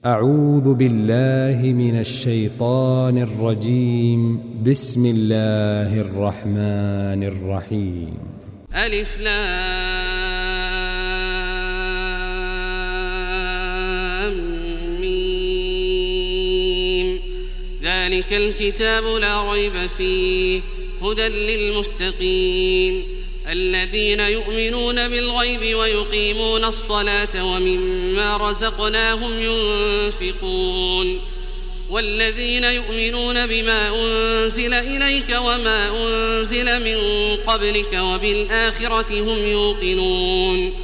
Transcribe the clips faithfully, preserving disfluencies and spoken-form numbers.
أعوذ بالله من الشيطان الرجيم. بسم الله الرحمن الرحيم. ألف لام ميم. ذلك الكتاب لا ريب فيه هدى للمتقين الذين يؤمنون بالغيب ويقيمون الصلاة ومما رزقناهم ينفقون والذين يؤمنون بما أنزل إليك وما أنزل من قبلك وبالآخرة هم يوقنون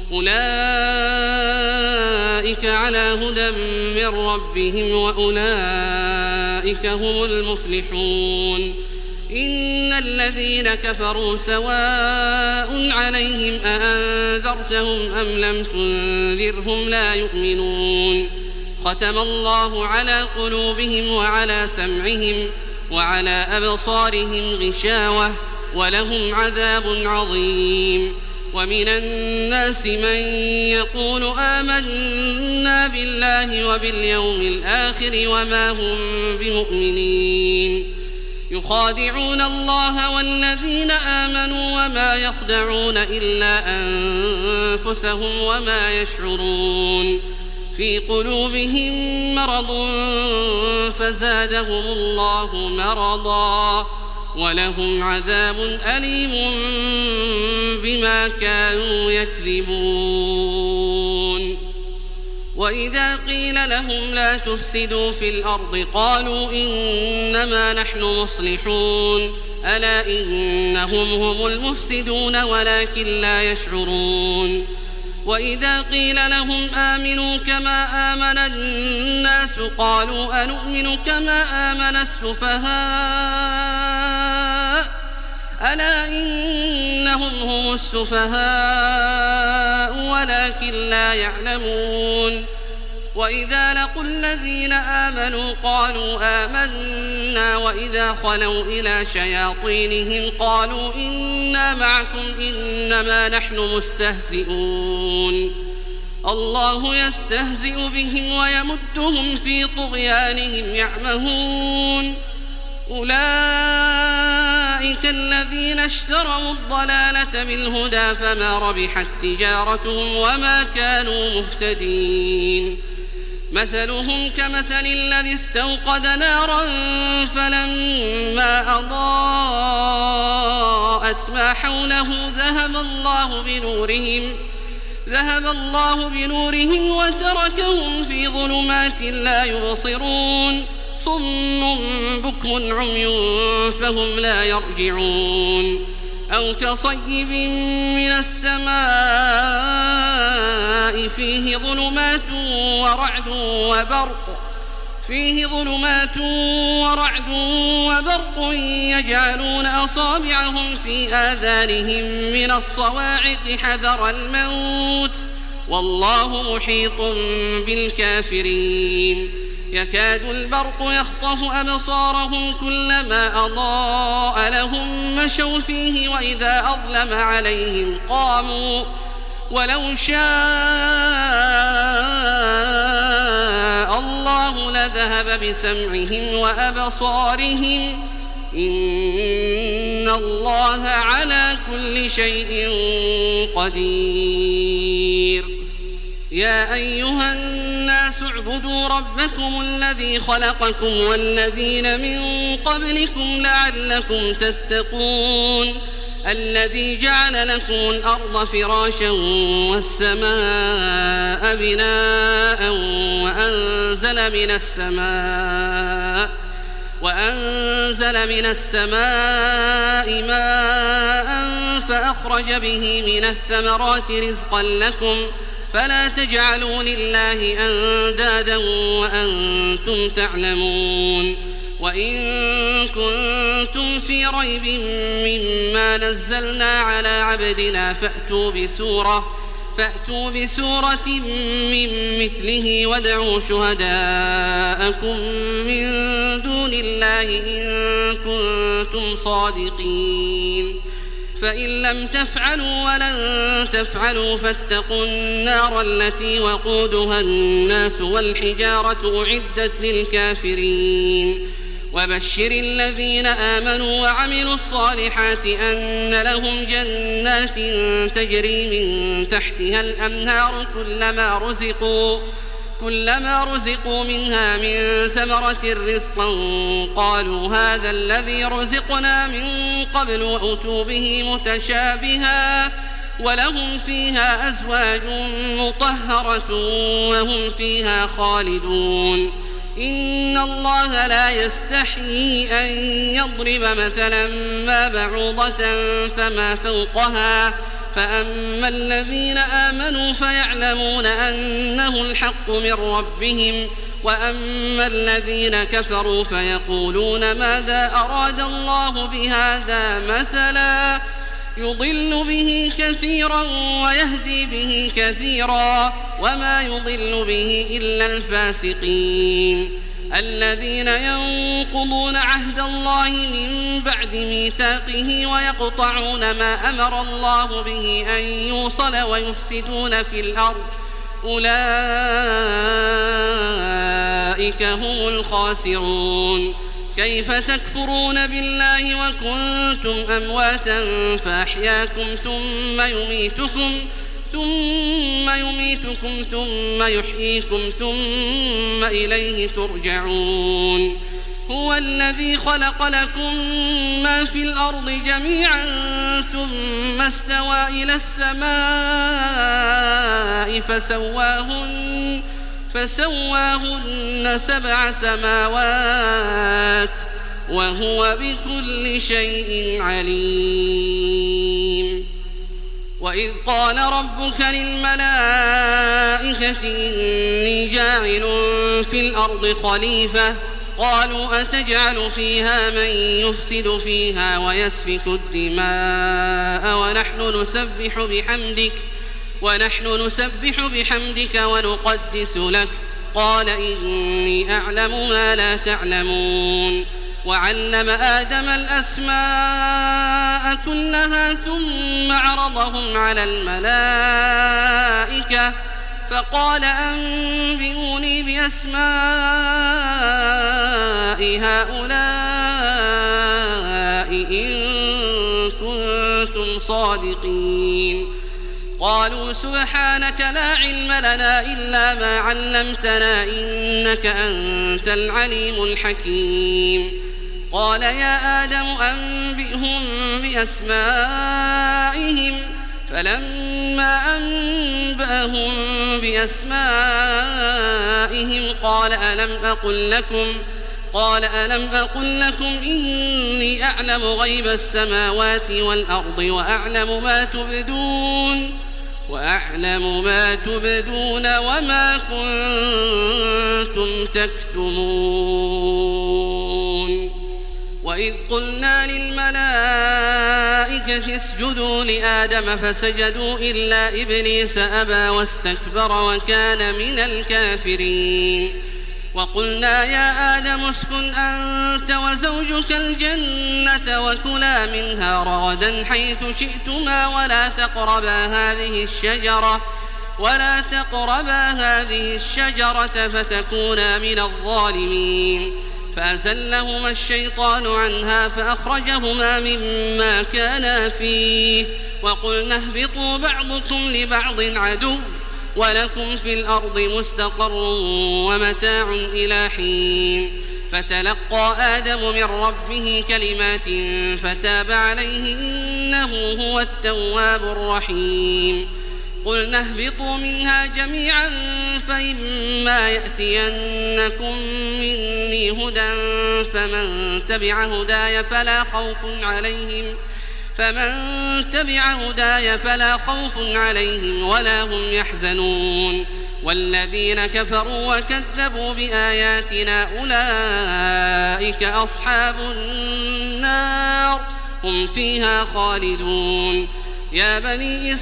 أولئك على هدى من ربهم وأولئك هم المفلحون. إن الذين كفروا سواء عليهم أأنذرتهم أم لم تنذرهم لا يؤمنون. ختم الله على قلوبهم وعلى سمعهم وعلى أبصارهم غشاوة ولهم عذاب عظيم. ومن الناس من يقول آمنا بالله وباليوم الآخر وما هم بمؤمنين يخادعون الله والذين آمنوا وما يخدعون إلا أنفسهم وما يشعرون. في قلوبهم مرض فزادهم الله مرضا ولهم عذاب أليم بما كانوا يكذبون. وإذا قيل لهم لا تفسدوا في الأرض قالوا إنما نحن مصلحون ألا إنهم هم المفسدون ولكن لا يشعرون. وإذا قيل لهم آمنوا كما آمن الناس قالوا أنؤمن كما آمن السفهاء ألا إنهم هم السفهاء ولكن لا يعلمون. وإذا لقوا الذين آمنوا قالوا آمنا وإذا خلوا إلى شياطينهم قالوا إنا معكم إنما نحن مستهزئون. الله يستهزئ بهم ويمدهم في طغيانهم يعمهون. أولئك الذين اشتروا الضلالة بالهدى فما ربحت تجارتهم وما كانوا مهتدين. مثلهم كمثل الذي استوقد نارا فلما أضاءت ما حوله ذهب الله بنورهم ذهب الله بنورهم وتركهم في ظلمات لا يبصرون. صم بكم عمي فهم لا يرجعون. أو كصيب من السماء فيه ظلمات ورعد وبرق فيه ظلمات ورعد وبرق يجعلون أصابعهم في آذانهم من الصواعق حذر الموت والله محيط بالكافرين. يكاد البرق يخطف أبصارهم كلما أضاء لهم مشوا فيه وإذا أظلم عليهم قاموا ولو شاء الله لذهب بسمعهم وأبصارهم إن الله على كل شيء قدير. يا أيها الناس اعبدوا ربكم الذي خلقكم والذين من قبلكم لعلكم تتقون الذي جعل لكم الأرض فراشا والسماء بناء وأنزل من السماء وأنزل من السماء ماء فأخرج به من الثمرات رزقا لكم فلا تجعلوا لله أندادا وأنتم تعلمون. وإن كنتم في ريب مما نزلنا على عبدنا فأتوا بسورة فأتوا بسورة من مثله وادعوا شهداءكم من دون الله إن كنتم صادقين فإن لم تفعلوا ولن تفعلوا فاتقوا النار التي وقودها الناس والحجارة أعدت للكافرين وبشر الذين آمنوا وعملوا الصالحات أن لهم جنات تجري من تحتها الأنهار كلما رزقوا كلما رزقوا منها من ثمرة رزقا قالوا هذا الذي رزقنا من قبل وأتوا به متشابها ولهم فيها أزواج مطهرة وهم فيها خالدون إن الله لا يستحيي أن يضرب مثلا ما بعوضة فما فوقها فأما الذين آمنوا فيعلمون أنه الحق من ربهم وأما الذين كفروا فيقولون ماذا أراد الله بهذا مثلا يضل به كثيرا ويهدي به كثيرا وما يضل به إلا الفاسقين الذين ينقضون عهد الله من بعد ميثاقه ويقطعون ما أمر الله به أن يوصل ويفسدون في الأرض أولئك هم الخاسرون كيف تكفرون بالله وكنتم أمواتا فأحياكم ثم يميتكم ثم يميتكم ثم يحييكم ثم إليه ترجعون هو الذي خلق لكم ما في الأرض جميعا ثم استوى إلى السماء فسواهن فسواهن سبع سماوات وهو بكل شيء عليم وإذ قال ربك للملائكة إني جاعل في الأرض خليفة قالوا أتجعل فيها من يفسد فيها ويسفك الدماء ونحن نسبح بحمدك ونحن نسبح بحمدك ونقدس لك قال إني أعلم ما لا تعلمون وعلم آدم الأسماء كلها ثم عرضهم على الملائكة فقال أنبئوني بأسماء هؤلاء إن كنتم صادقين قالوا سبحانك لا علم لنا إلا ما علمتنا إنك أنت العليم الحكيم قال يا آدم أنبئهم بأسمائهم فلما أنبأهم بأسمائهم قال ألم أقل لكم قال ألم أقل لكم إني أعلم غيب السماوات والأرض وأعلم ما تبدون وأعلم ما تبدون وما كنتم تكتمون وإذ قلنا للملائكة اسجدوا لآدم فسجدوا إلا إبليس أبى واستكبر وكان من الكافرين وقلنا يا آدم اسكن أنت وزوجك الجنة وكلا منها رغدا حيث شئتما ولا تقربا هذه الشجرة ولا تقربا هذه الشجرة فتكونا من الظالمين فأزلهما الشيطان عنها فأخرجهما مما كانا فيه وقلنا اهبطوا بعضكم لبعض عدو ولكم في الأرض مستقر ومتاع إلى حين فتلقى آدم من ربه كلمات فتاب عليه إنه هو التواب الرحيم قلنا اهبطوا منها جميعا فإما يأتينكم مني هدى فمن تبع هداي فلا خوف عليهم فمن تبع هداي فلا خوف عليهم ولا هم يحزنون والذين كفروا وكذبوا بآياتنا أولئك أصحاب النار هم فيها خالدون يا بني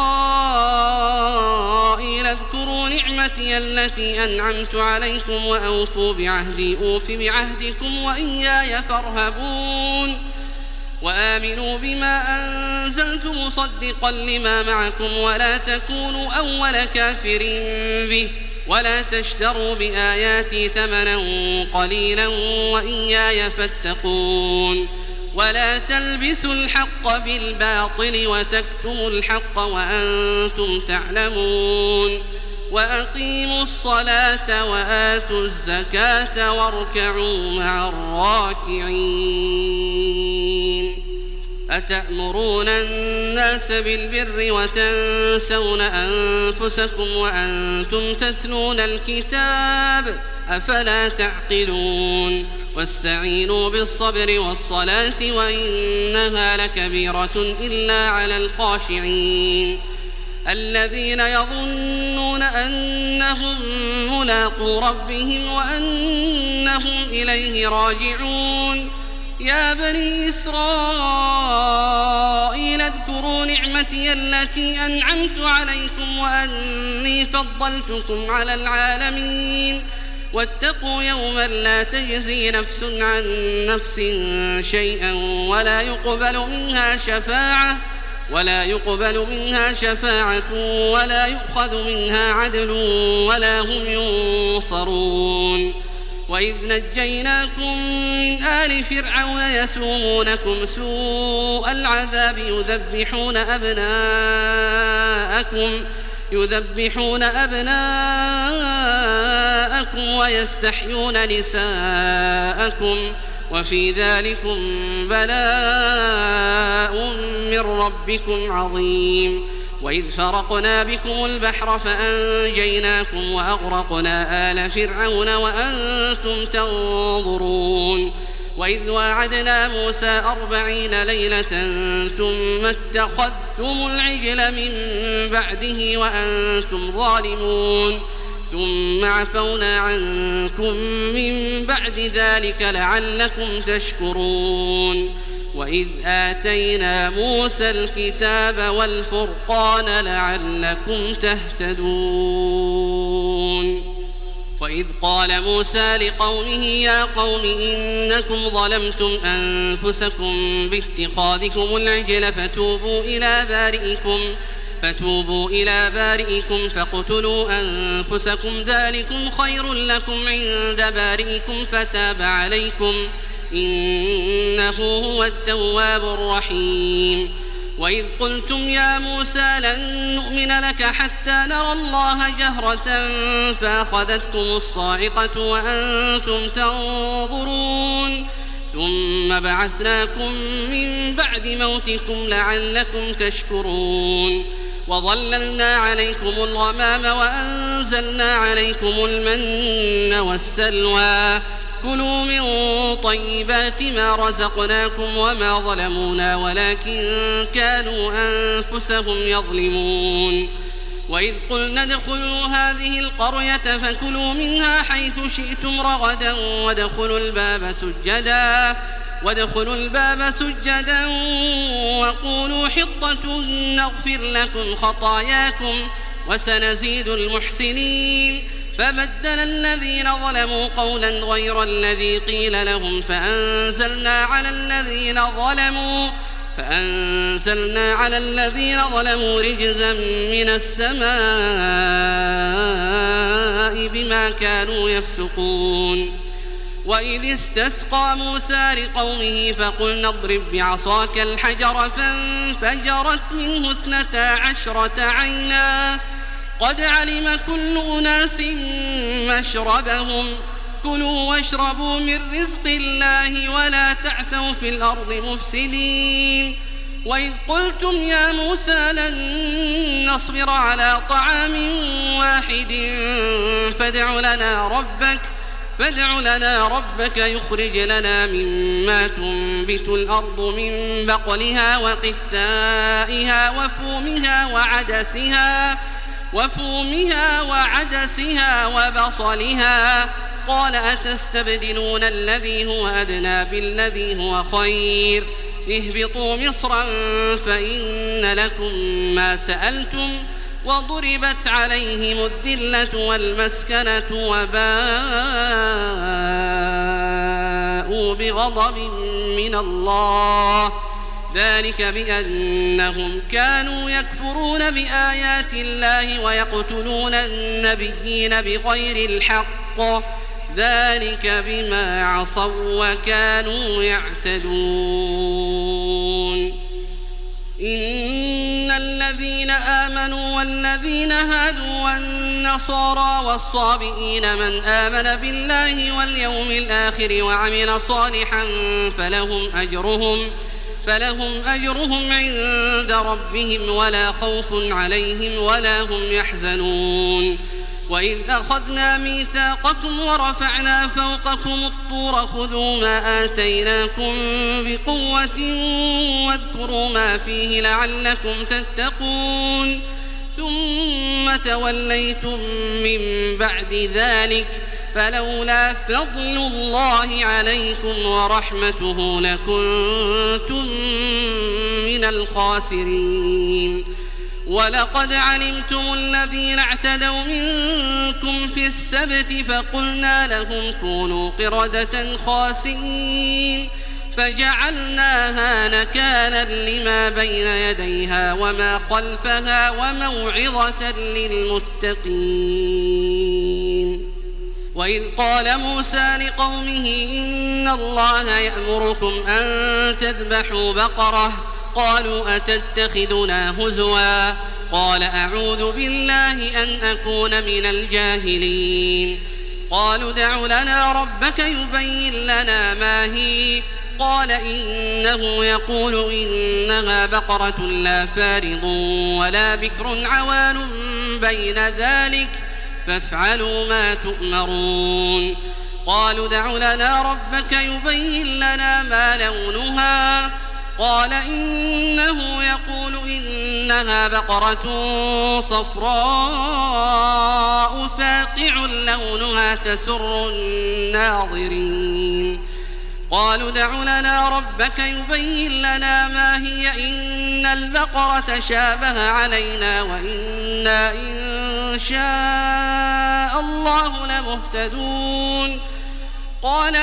إسرائيل اذكروا نعمتي التي أنعمت عليكم وأوفوا بعهدي أوف بعهدكم وإياي فارهبون وآمنوا بما أنزلت مصدقا لما معكم ولا تكونوا أول كافر به ولا تشتروا بآياتي ثمنا قليلا وإياي فاتقون ولا تلبسوا الحق بالباطل وتكتموا الحق وأنتم تعلمون وأقيموا الصلاة وآتوا الزكاة واركعوا مع الراكعين أتأمرون الناس بالبر وتنسون أنفسكم وأنتم تتلون الكتاب أفلا تعقلون واستعينوا بالصبر والصلاة وإنها لكبيرة إلا على الخاشعين الذين يظنون أنهم ملاقو ربهم وأنهم إليه راجعون يا بني إسرائيل اذكروا نعمتي التي أنعمت عليكم وأني فضلتكم على العالمين واتقوا يوما لا تجزي نفس عن نفس شيئا ولا يقبل منها شفاعة ولا يقبل منها شفاعة ولا يؤخذ منها عدل ولا هم ينصرون وإذ نجيناكم من آل فرعون يسومونكم سوء العذاب يذبحون أبناءكم يذبحون أبناءكم ويستحيون نساءكم وفي ذلكم بلاء من ربكم عظيم وإذ فرقنا بكم البحر فأنجيناكم وأغرقنا آل فرعون وأنتم تنظرون وإذ واعدنا موسى أربعين ليلة ثم اتخذتم العجل من بعده وأنتم ظالمون ثم عفونا عنكم من بعد ذلك لعلكم تشكرون وإذ آتينا موسى الكتاب والفرقان لعلكم تهتدون وإذ قال موسى لقومه يا قوم إنكم ظلمتم أنفسكم باتخاذكم العجل فتوبوا إلى بارئكم فتوبوا إلى بارئكم فاقتلوا أنفسكم ذلكم خير لكم عند بارئكم فتاب عليكم إنه هو التواب الرحيم وإذ قلتم يا موسى لن نؤمن لك حتى نرى الله جهرة فأخذتكم الصاعقة وأنتم تنظرون ثم بعثناكم من بعد موتكم لعلكم تشكرون وظللنا عليكم الغمام وأنزلنا عليكم المن والسلوى كلوا من طيبات ما رزقناكم وما ظلمونا ولكن كانوا أنفسهم يظلمون وإذ قلنا ادخلوا هذه القرية فكلوا منها حيث شئتم رغدا وادخلوا الباب سجدا وادخلوا الباب سجدا وقولوا حطة نغفر لكم خطاياكم وسنزيد المحسنين فبدل الذين ظلموا قولا غير الذي قيل لهم فأنزلنا على الذين ظلموا فأنزلنا على الذين ظلموا رجزا من السماء بما كانوا يفسقون وإذ استسقى موسى لقومه فقلنا اضرب بعصاك الحجر فانفجرت منه اثنتا عشرة عينا قد علم كل أناس مشربهم كلوا واشربوا من رزق الله ولا تعثوا في الأرض مفسدين وإذ قلتم يا موسى لن نصبر على طعام واحد فادع لنا ربك فادع لنا ربك يخرج لنا مما تنبت الأرض من بقلها وقثائها وفومها وعدسها وفومها وعدسها وبصلها قال أتستبدلون الذي هو أدنى بالذي هو خير اهبطوا مصرا فإن لكم ما سألتم وضربت عليهم الذلة والمسكنة وباءوا بغضب من الله ذلك بأنهم كانوا يكفرون بآيات الله ويقتلون النبيين بغير الحق ذلك بما عصوا وكانوا يعتدون إن الذين آمنوا والذين هادوا والنصارى والصابئين من آمن بالله واليوم الآخر وعمل صالحا فلهم أجرهم فلهم أجرهم عند ربهم ولا خوف عليهم ولا هم يحزنون وإذ أخذنا ميثاقكم ورفعنا فوقكم الطور خذوا ما آتيناكم بقوة واذكروا ما فيه لعلكم تتقون ثم توليتم من بعد ذلك فلولا فضل الله عليكم ورحمته لكنتم من الخاسرين ولقد علمتم الذين اعتدوا منكم في السبت فقلنا لهم كونوا قردة خاسئين فجعلناها نكالا لما بين يديها وما خلفها وموعظة للمتقين وإذ قال موسى لقومه إن الله يأمركم أن تذبحوا بقرة قالوا أتتخذنا هزوا قال أعوذ بالله أن أكون من الجاهلين قالوا ادع لنا ربك يبين لنا ما هي قال إنه يقول إنها بقرة لا فارض ولا بكر عوان بين ذلك فافعلوا ما تؤمرون قالوا ادع لنا ربك يبين لنا ما لونها قال إنه يقول إنها بقرة صفراء فاقع لونها تسر الناظرين قالوا ادع لنا ربك يبين لنا ما هي إن البقرة شابه علينا وإنا إن شاء الله لمهتدون قال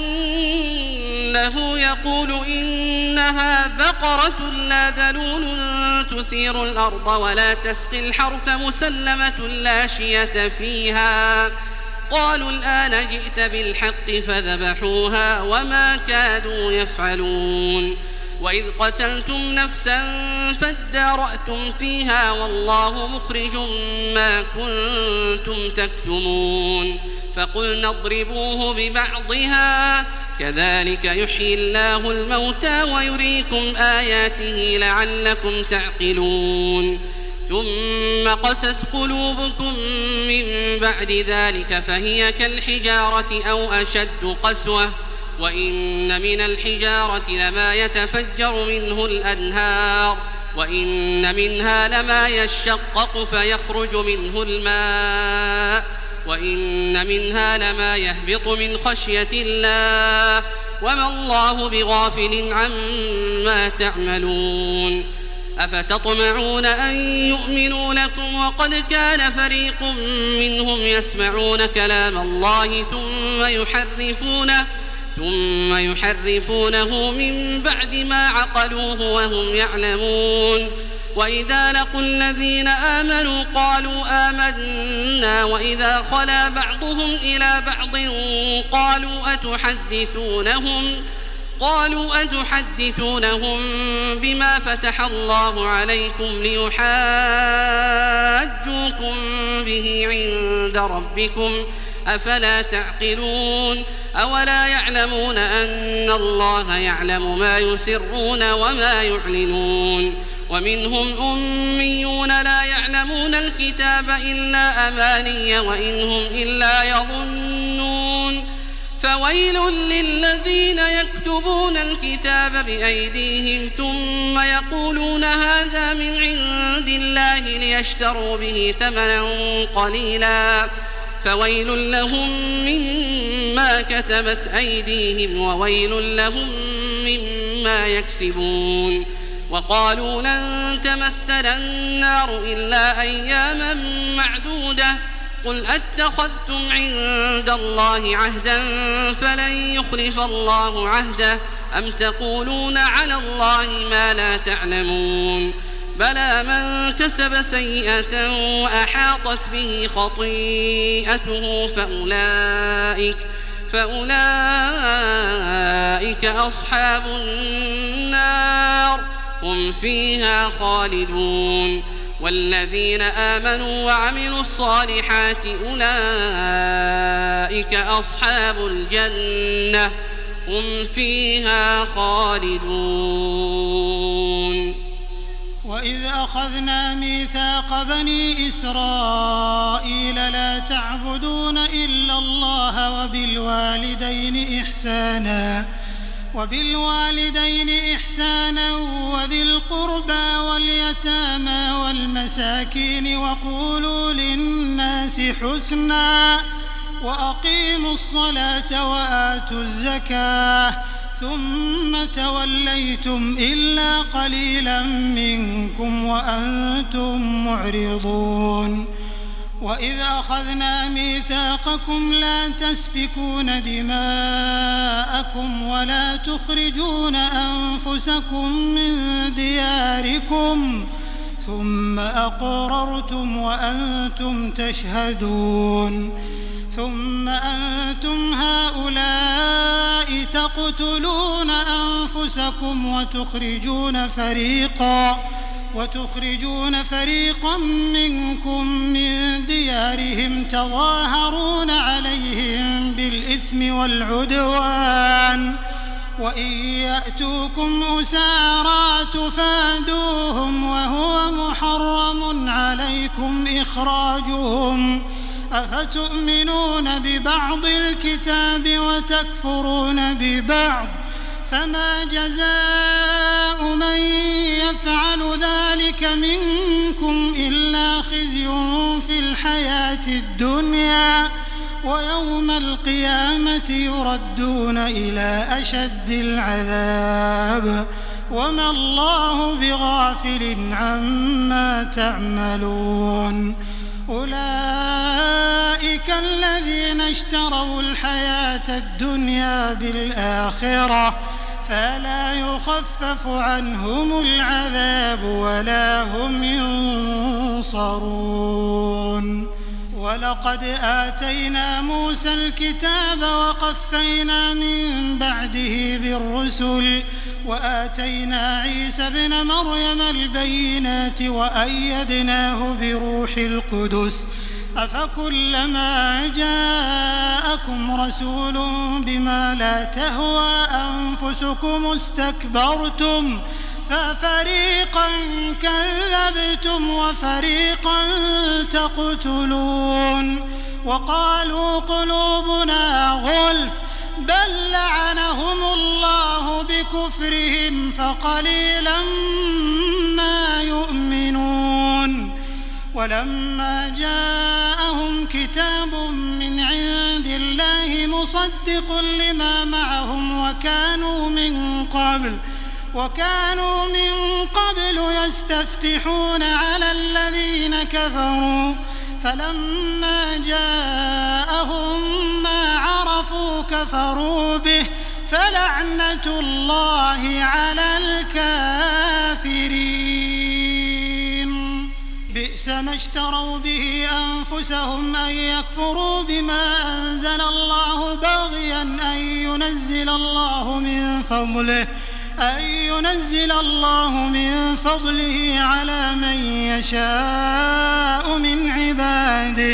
إنه يقول إنها بقرة لا ذلول تثير الأرض ولا تسقي الحرث مسلمة لا شية فيها قالوا الآن جئت بالحق فذبحوها وما كادوا يفعلون وإذ قتلتم نفسا فادارأتم فيها والله مخرج ما كنتم تكتمون فقلنا اضربوه ببعضها كذلك يحيي الله الموتى ويريكم آياته لعلكم تعقلون ثم قست قلوبكم من بعد ذلك فهي كالحجارة أو أشد قسوة وإن من الحجارة لما يتفجر منه الأنهار وإن منها لما يشقق فيخرج منه الماء وإن منها لما يهبط من خشية الله وما الله بغافل عما تعملون أفتطمعون أن يؤمنوا لكم وقد كان فريق منهم يسمعون كلام الله ثم يحرفونه ثم يحرفونه من بعد ما عقلوه وهم يعلمون وإذا لقوا الذين آمنوا قالوا آمنا وإذا خلا بعضهم إلى بعض قالوا أتحدثونهم قالوا أتحدثونهم بما فتح الله عليكم ليحاجوكم به عند ربكم أفلا تعقلون أولا يعلمون أن الله يعلم ما يسرون وما يعلنون ومنهم أميون لا يعلمون الكتاب إلا أماني وإن هم إلا يظنون فويل للذين يكتبون الكتاب بأيديهم ثم يقولون هذا من عند الله ليشتروا به ثمنا قليلا فويل لهم مما كتبت أيديهم وويل لهم مما يكسبون وقالوا لن تمسنا النار إلا أياما معدودة قل أتخذتم عند الله عهدا فلن يخلف الله عهده أم تقولون على الله ما لا تعلمون بلى من كسب سيئة وأحاطت به خطيئته فأولئك, فأولئك أصحاب النار هم فيها خالدون والذين آمنوا وعملوا الصالحات أولئك أصحاب الجنة هم فيها خالدون. وإذ أخذنا ميثاق بني إسرائيل لا تعبدون إلا الله وبالوالدين إحسانا وبالوالدين إحسانا وذي القربى واليتامى والمساكين وقولوا للناس حسنا وأقيموا الصلاة وآتوا الزكاة ثم توليتم إلا قليلا منكم وأنتم معرضون. وإذ أخذنا ميثاقكم لا تسفكون دماءكم ولا تخرجون أنفسكم من دياركم ثم أقررتم وأنتم تشهدون ثم أنتم هؤلاء تقتلون أنفسكم وتخرجون فريقا وتخرجون فريقا منكم من ديارهم تظاهرون عليهم بالإثم والعدوان وإن يأتوكم أسارى تفادوهم وهو محرم عليكم إخراجهم أفتؤمنون ببعض الكتاب وتكفرون ببعض فما جزاء من يفعل ذلك منكم إلا خزي في الحياة الدنيا ويوم القيامة يردون إلى أشد العذاب وما الله بغافل عما تعملون. أولئك الذين اشتروا الحياة الدنيا بالآخرة فلا يخفف عنهم العذاب ولا هم ينصرون. ولقد آتينا موسى الكتاب وقفينا من بعده بالرسل وآتينا عيسى ابن مريم البينات وأيدناه بروح القدس أفكلما جاءكم رسول بما لا تهوى أنفسكم استكبرتم ففريقا كذبتم وفريقا تقتلون وقالوا قلوبنا غلف بل لعنهم الله بكفرهم فقليلا ما يؤمنون. ولما جاءهم كتاب من عند الله مصدق لما معهم وكانوا من قبل وكانوا من قبل يستفتحون على الذين كفروا فلما جاءهم ما عرفوا كفروا به فلعنة الله على الكافرين. بئس ما اشتروا به أنفسهم أن يكفروا بما أنزل الله بغيا أن ينزل الله من فضله أن ينزل الله من فضله على من يشاء من عباده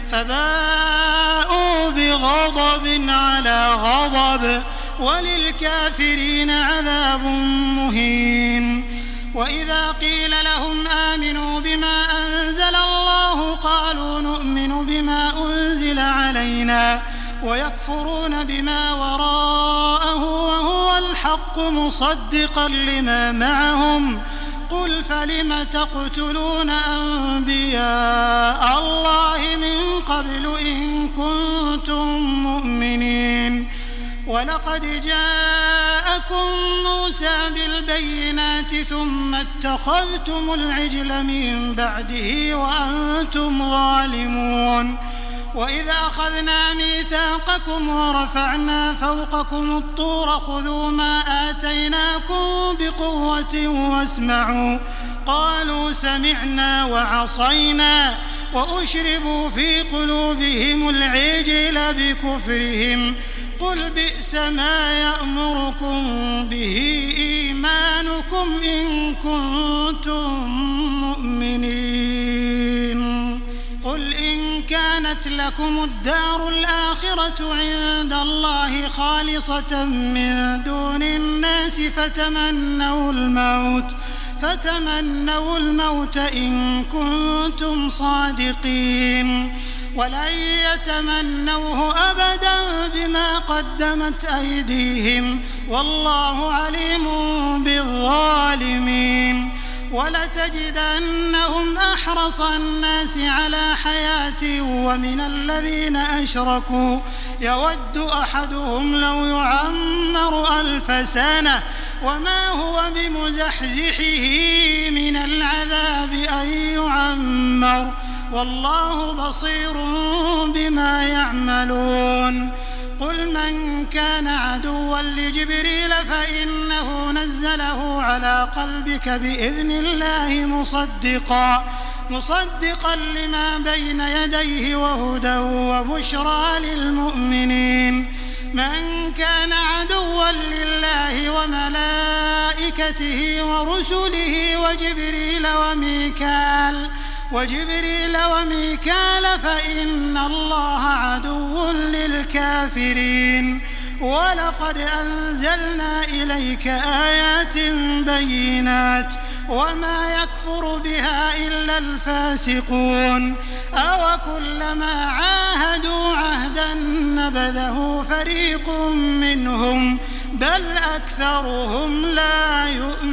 فباءوا بغضب على غضب وللكافرين عذاب مهين. وإذا قيل لهم آمنوا بما أنزل الله قالوا نؤمن بما أنزل علينا ويكفرون بما وراءه وهو الحق مصدقا لما معهم قل فلم تقتلون أنبياء الله من قبل إن كنتم مؤمنين. ولقد جاءكم موسى بالبينات ثم اتخذتم العجل من بعده وأنتم ظالمون وإذا أخذنا ميثاقكم ورفعنا فوقكم الطور خذوا ما آتيناكم بقوة واسمعوا قالوا سمعنا وعصينا وأشربوا في قلوبهم العجل بكفرهم قل بئس ما يأمركم به إيمانكم إن كنتم مؤمنين قل إن كانت لكم الدار الآخرة عند الله خالصة من دون الناس فتمنوا الموت فتمنوا الموت إن كنتم صادقين ولن يتمنوه أبدا بما قدمت أيديهم والله عليم بالظالمين ولتجدنهم أحرص الناس على حياة ومن الذين أشركوا يود أحدهم لو يعمر ألف سنة وما هو بمزحزحه من العذاب أن يعمر والله بصير بما يعملون قل من كان عدوا لجبريل فإنه نزله على قلبك بإذن الله مصدقا مصدقا لما بين يديه وهدى وبشرى للمؤمنين من كان عدوا لله وملائكته ورسله وجبريل وميكال وجبريل وميكال فإن الله عدو للكافرين ولقد أنزلنا إليك آيات بينات وما يكفر بها إلا الفاسقون أوكلما عاهدوا عهدا نبذه فريق منهم بل أكثرهم لا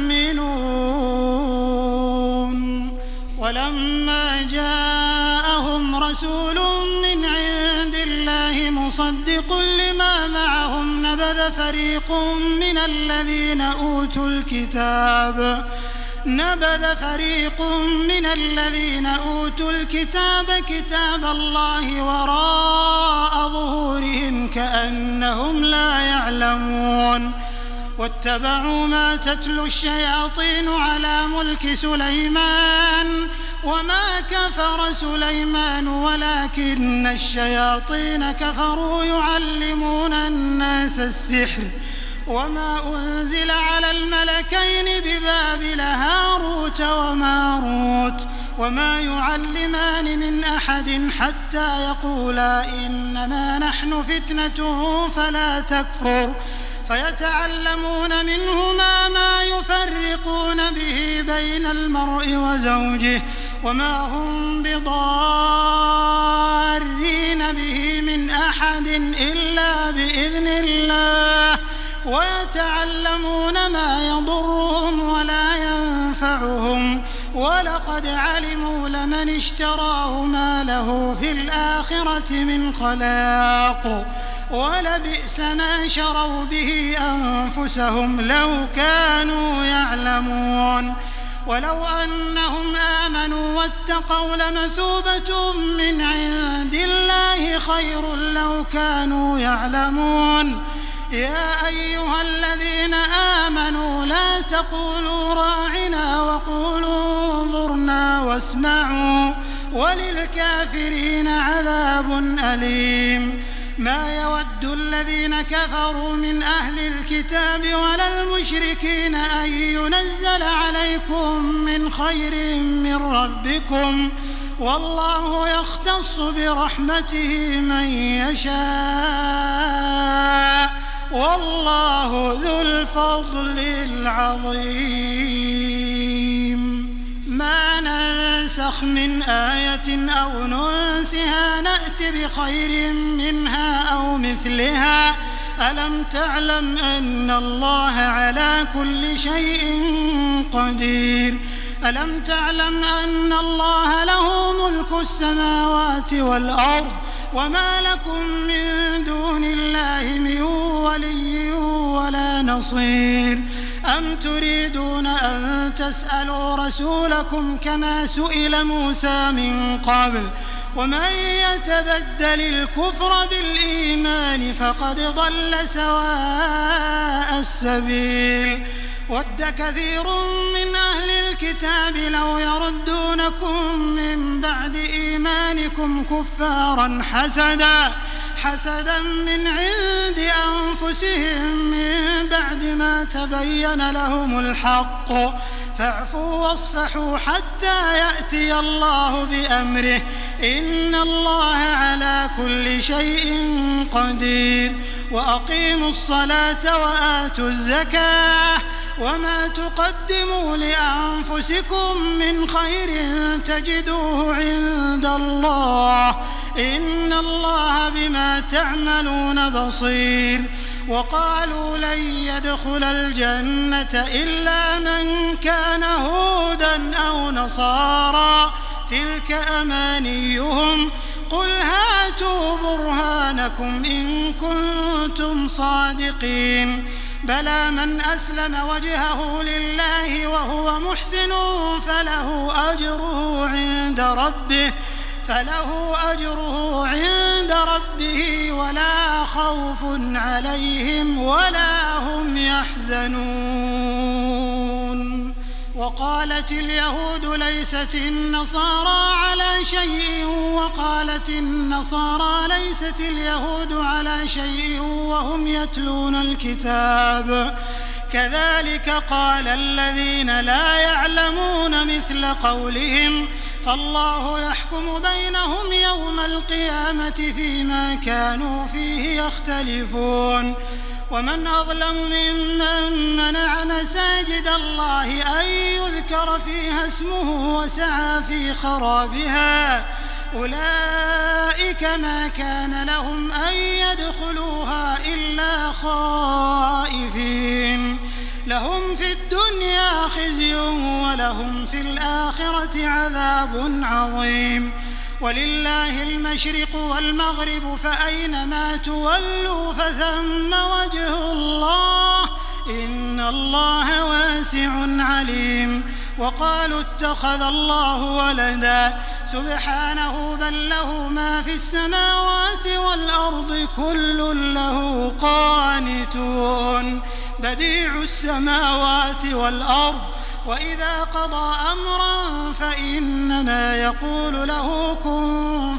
يؤمنون ولما جاءهم رسول من عند الله مصدق لما معهم نبذ فريق من الذين أوتوا الكتاب نبذ فريق من الذين أوتوا الكتاب كتاب الله وراء ظهورهم كأنهم لا يعلمون واتبعوا ما تتلو الشياطين على ملك سليمان وما كفر سليمان ولكن الشياطين كفروا يعلمون الناس السحر وما أنزل على الملكين ببابل هاروت وماروت وما يعلمان من أحد حتى يقولا إنما نحن فتنة فلا تكفر فيتعلمون منهما ما يفرقون به بين المرء وزوجه وما هم بضارين به من أحد إلا بإذن الله ويتعلمون ما يضرهم ولا ينفعهم ولقد علموا لمن اشتراه ما له في الآخرة من خلاق ولبئس ما شروا به أنفسهم لو كانوا يعلمون ولو أنهم آمنوا واتقوا لمثوبة من عند الله خير لو كانوا يعلمون يا أيها الذين آمنوا لا تقولوا راعنا وقولوا انظرنا واسمعوا وللكافرين عذاب أليم ما يود الذين كفروا من أهل الكتاب ولا المشركين أن ينزل عليكم من خير من ربكم والله يختص برحمته من يشاء والله ذو الفضل العظيم ما ننسخ من آية أو ننسها نأت بخير منها أو مثلها ألم تعلم أن الله على كل شيء قدير ألم تعلم أن الله له ملك السماوات والأرض وما لكم من دون الله من ولي ولا نصير أم تريدون أن تسألوا رسولكم كما سئل موسى من قبل ومن يتبدل الكفر بالإيمان فقد ضل سواء السبيل ود كثير من أهل الكتاب لو يردونكم من بعد إيمانكم كفارا حسدا حسدا من عند أنفسهم من بعد ما تبين لهم الحق فاعفوا واصفحوا حتى يأتي الله بأمره إن الله على كل شيء قدير وأقيموا الصلاة وآتوا الزكاة وما تقدموا لأنفسكم من خير تجدوه عند الله إن الله بما تعملون بصير وقالوا لن يدخل الجنة إلا من كان هودا أو نصارى تلك أمانيهم قل هاتوا برهانكم إن كنتم صادقين بلى من أسلم وجهه لله وهو محسن فله أجره عند ربه فله أجره عند ربه ولا خوف عليهم ولا هم يحزنون وقالت اليهود ليست النصارى على شيء وقالت النصارى ليست اليهود على شيء وهم يتلون الكتاب كذلك قال الذين لا يعلمون مثل قولهم فالله يحكم بينهم يوم القيامة فيما كانوا فيه يختلفون ومن أظلم ممن منع مساجد الله أن يذكر فيها اسمه وسعى في خرابها أولئك ما كان لهم أن يدخلوها إلا خائفين لهم في الدنيا خزي ولهم في الآخرة عذاب عظيم ولله المشرق والمغرب فأينما تولوا فثم وجه الله إن الله واسع عليم وقالوا اتخذ الله ولدا سبحانه بل له ما في السماوات والأرض كل له قانتون بديع السماوات والأرض وإذا قضى أمرا فإنما يقول له كن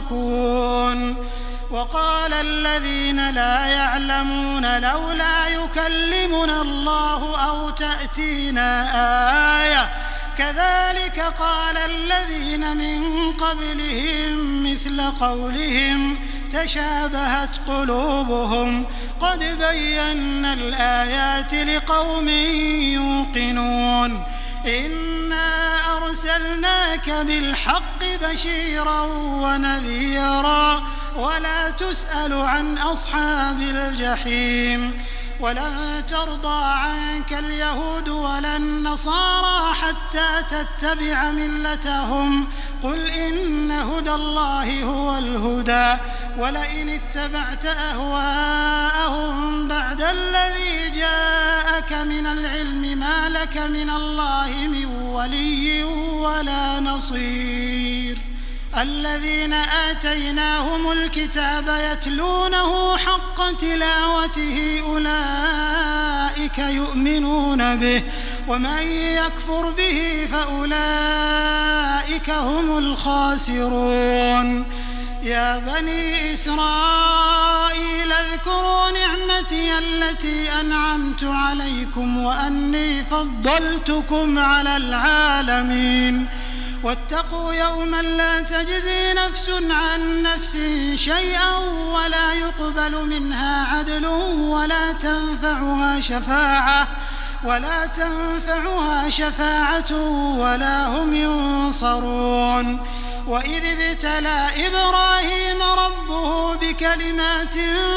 فيكون وقال الذين لا يعلمون لولا يكلمنا الله أو تأتينا آية كذلك قال الذين من قبلهم مثل قولهم تشابهت قلوبهم قد بينا الآيات لقوم يوقنون إنا أرسلناك بالحق بشيرا ونذيرا ولا تسأل عن أصحاب الجحيم ولن ترضى عنك اليهود ولا النصارى حتى تتبع ملتهم قل إن هدى الله هو الهدى ولئن اتبعت أهواءهم بعد الذي جاءك من العلم ما لك من الله من ولي ولا نصير الذين آتيناهم الكتاب يتلونه حق تلاوته أولئك يؤمنون به ومن يكفر به فأولئك هم الخاسرون يا بني إسرائيل اذكروا نعمتي التي أنعمت عليكم وأني فضلتكم على العالمين واتقوا يوما لا تجزي نفس عن نفس شيئا ولا يقبل منها عدل ولا تنفعها شفاعة ولا تنفعها شفاعة ولا هم ينصرون وإذ ابتلى إبراهيم ربه بكلمات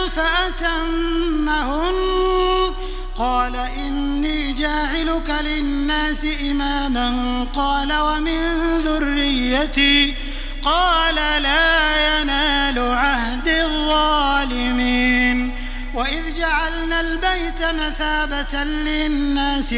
فأتمهن قال إني جاعلك للناس إماما قال ومن ذريتي قال لا ينال عهد الظالمين وإذ جعلنا البيت مثابة للناس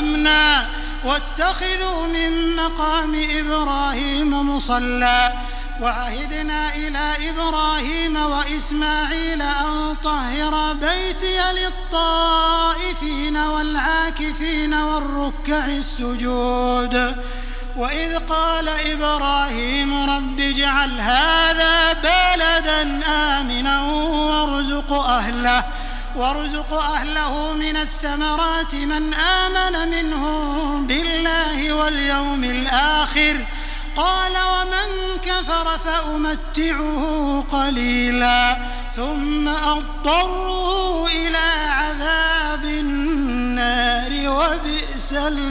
وأمنا واتخذوا من مقام إبراهيم مصلى وعهدنا إلى إبراهيم وإسماعيل أن طهر بيتي للطائفين والعاكفين والركع السجود وإذ قال إبراهيم رب اجعل هذا بلدا آمنا وارزق أهله وارزق أهله من الثمرات من آمن منهم بالله واليوم الآخر قال ومن كفر فأمتعه قليلا ثم أضطره إلى عذاب النار وبئس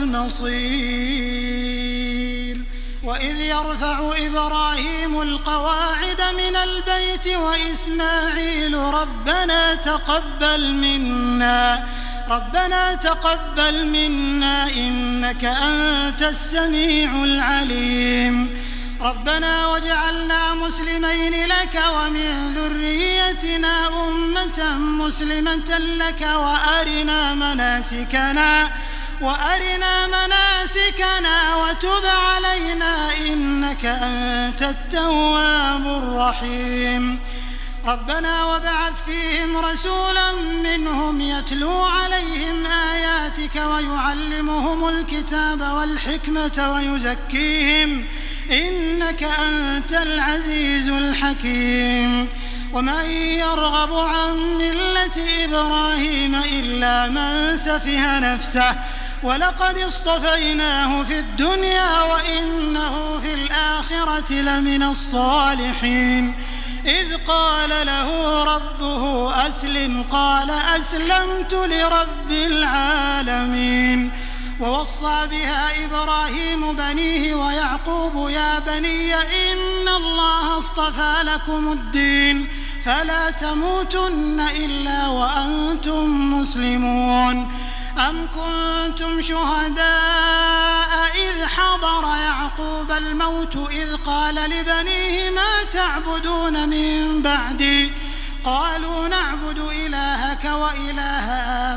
المصير وإذ يرفع إبراهيم القواعد من البيت وإسماعيل ربنا تقبل منا ربنا تقبل منا إنك أنت السميع العليم ربنا واجعلنا مسلمين لك ومن ذريتنا أمة مسلمة لك وأرنا مناسكنا وأرنا مناسكنا وتب علينا إنك أنت التواب الرحيم ربنا وابعث فيهم رسولا منهم يتلو عليهم آياتك ويعلمهم الكتاب والحكمة ويزكيهم إنك أنت العزيز الحكيم ومن يرغب عن ملة إبراهيم إلا من سفه نفسه ولقد اصطفيناه في الدنيا وإنه في الآخرة لمن الصالحين إذ قال له ربه أسلم قال أسلمت لرب العالمين ووصى بها إبراهيم بنيه ويعقوب يا بني إن الله اصطفى لكم الدين فلا تموتن إلا وأنتم مسلمون أم كنتم شهداء إذ حضر يعقوب الموت إذ قال لبنيه ما تعبدون من بعدي قالوا نعبد إلهك وإله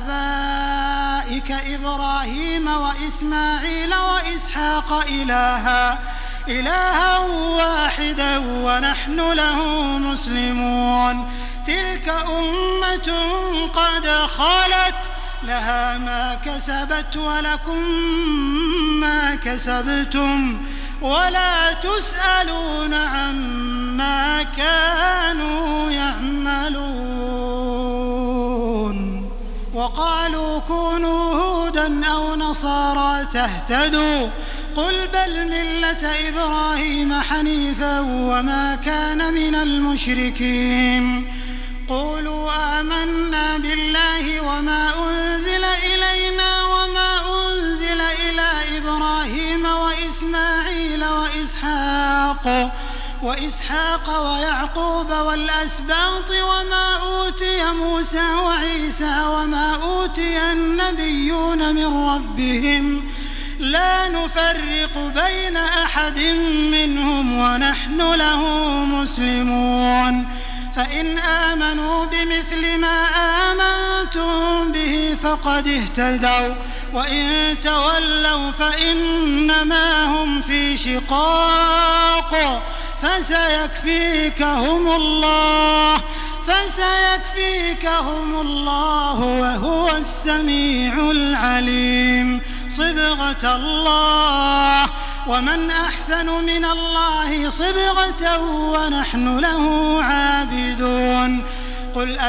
آبائك إبراهيم وإسماعيل وإسحاق إلها إلها واحدا ونحن له مسلمون تلك أمة قد خلت لها ما كسبت ولكم ما كسبتم ولا تسألون عما كانوا يعملون وقالوا كونوا هودا أو نصارى تهتدوا قل بل ملة إبراهيم حنيفا وما كان من المشركين قولوا آمنا بالله وما أنزل إلينا وما أنزل إلى إبراهيم وإسماعيل وإسحاق وإسحاق ويعقوب والأسباط وما أوتي موسى وعيسى وما أوتي النبيون من ربهم لا نفرق بين أحد منهم ونحن له مسلمون فإن آمنوا بمثل ما آمنتم به فقد اهتدوا وإن تولوا فإنما هم في شقاق فسيكفيكهم الله فسيكفيكهم الله وهو السميع العليم صبغة الله ومن أحسن من الله صبغة ونحن له عابدون قل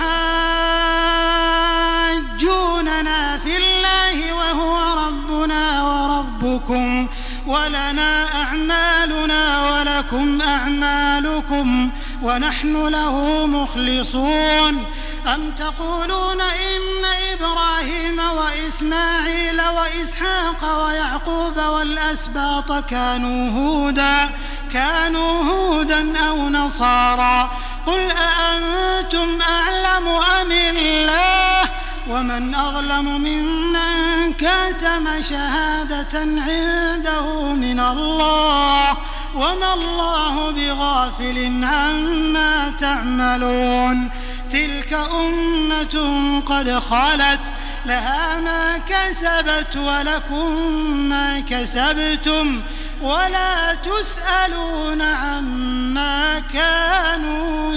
أتحاجوننا في الله وهو ربنا وربكم ولنا أعمالنا ولكم أعمالكم ونحن له مخلصون أم تقولون إن إبراهيم وإسماعيل وإسحاق ويعقوب والأسباط كانوا هودا كانوا هودا أو نصارى قل أأنتم أعلم أم الله ومن أظلم ممن كتم شهادة عنده من الله وما الله بغافل عما تعملون تلك أمة قد خلت لها ما كسبت ولكم ما كسبتم ولا تسألون عما كانوا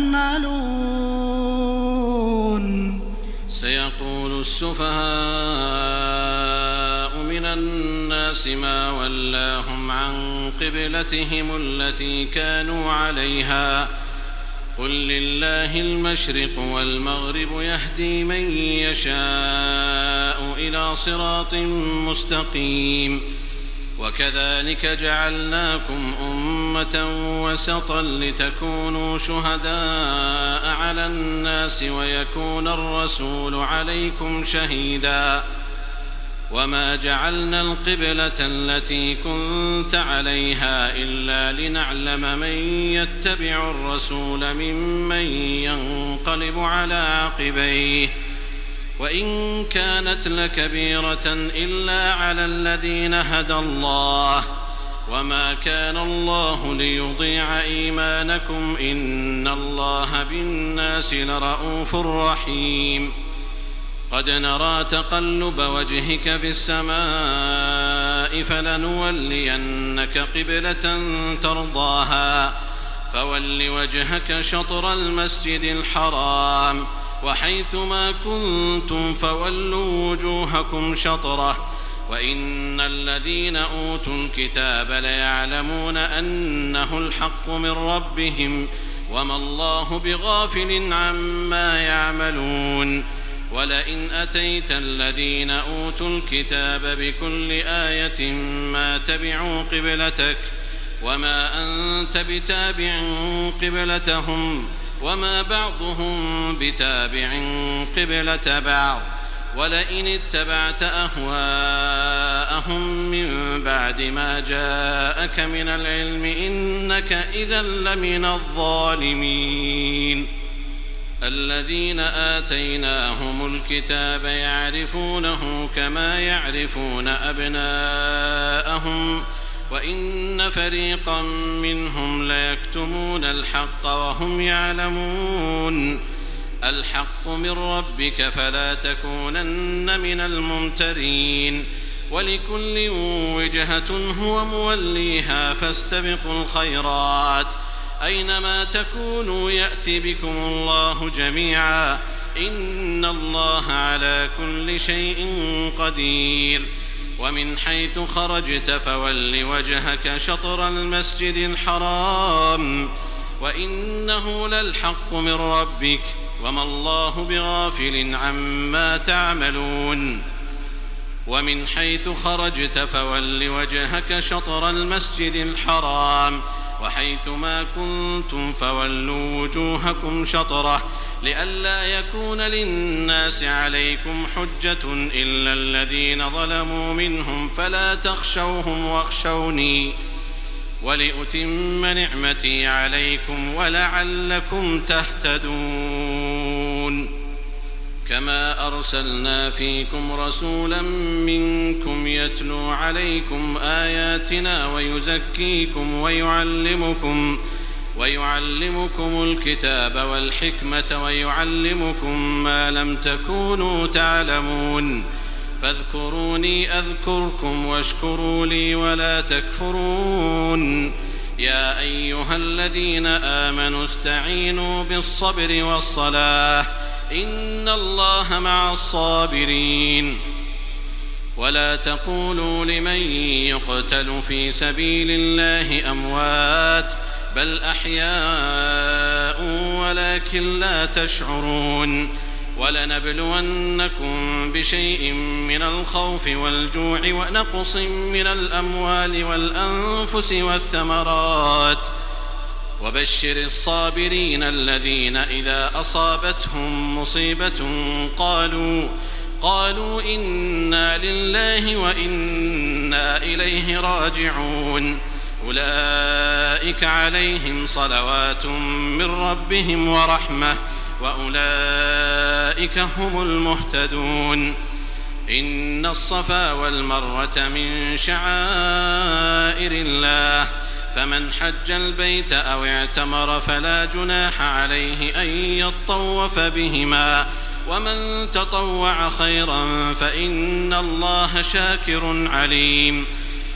يعملون. سيقول السفهاء من الناس ما ولاهم عن قبلتهم التي كانوا عليها قل لله المشرق والمغرب يهدي من يشاء إلى صراط مستقيم وكذلك جعلناكم أمة وسطا لتكونوا شهداء على الناس ويكون الرسول عليكم شهيدا وما جعلنا القبلة التي كنت عليها إلا لنعلم من يتبع الرسول ممن ينقلب على عقبيه وإن كانت لكبيرة إلا على الذين هدى الله وما كان الله ليضيع إيمانكم إن الله بالناس لرءوف رحيم. قد نرى تقلب وجهك في السماء فلنولينك قبلة ترضاها فول وجهك شطر المسجد الحرام وحيث ما كنتم فولوا وجوهكم شطره وإن الذين أوتوا الكتاب ليعلمون أنه الحق من ربهم وما الله بغافل عما يعملون. ولئن أتيت الذين أوتوا الكتاب بكل آية ما تبعوا قبلتك وما أنت بتابع قبلتهم وما بعضهم بتابع قبلة بعض ولئن اتبعت أهواءهم من بعد ما جاءك من العلم إنك إذا لمن الظالمين. الذين آتيناهم الكتاب يعرفونه كما يعرفون أبناءهم وإن فريقا منهم ليكتمون الحق وهم يعلمون. الحق من ربك فلا تكونن من الممترين ولكل وجهة هو موليها فاستبقوا الخيرات أينما تكونوا يأتي بكم الله جميعا إن الله على كل شيء قدير. ومن حيث خرجت فول وجهك شطر المسجد الحرام وإنه للحق من ربك وما الله بغافل عما تعملون. ومن حيث خرجت فول وجهك شطر المسجد الحرام وحيث ما كنتم فولوا وجوهكم شطره لئلا يكون للناس عليكم حجة إلا الذين ظلموا منهم فلا تخشوهم واخشوني ولأتم نعمتي عليكم ولعلكم تهتدون. كما أرسلنا فيكم رسولا منكم يتلو عليكم آياتنا ويزكيكم ويعلمكم ويعلمكم الكتاب والحكمة ويعلمكم ما لم تكونوا تعلمون فاذكروني أذكركم واشكروا لي ولا تكفرون. يا أيها الذين آمنوا استعينوا بالصبر والصلاة إن الله مع الصابرين. ولا تقولوا لمن يقتل في سبيل الله أموات بل أحياء ولكن لا تشعرون. ولنبلونكم بشيء من الخوف والجوع ونقص من الأموال والأنفس والثمرات وبشر الصابرين الذين إذا أصابتهم مصيبة قالوا قالوا إنا لله وإنا إليه راجعون. أولئك عليهم صلوات من ربهم ورحمة وأولئك هم المهتدون. إن الصفا والمروة من شعائر الله فمن حج البيت أو اعتمر فلا جناح عليه أن يطوف بهما ومن تطوع خيرا فإن الله شاكر عليم.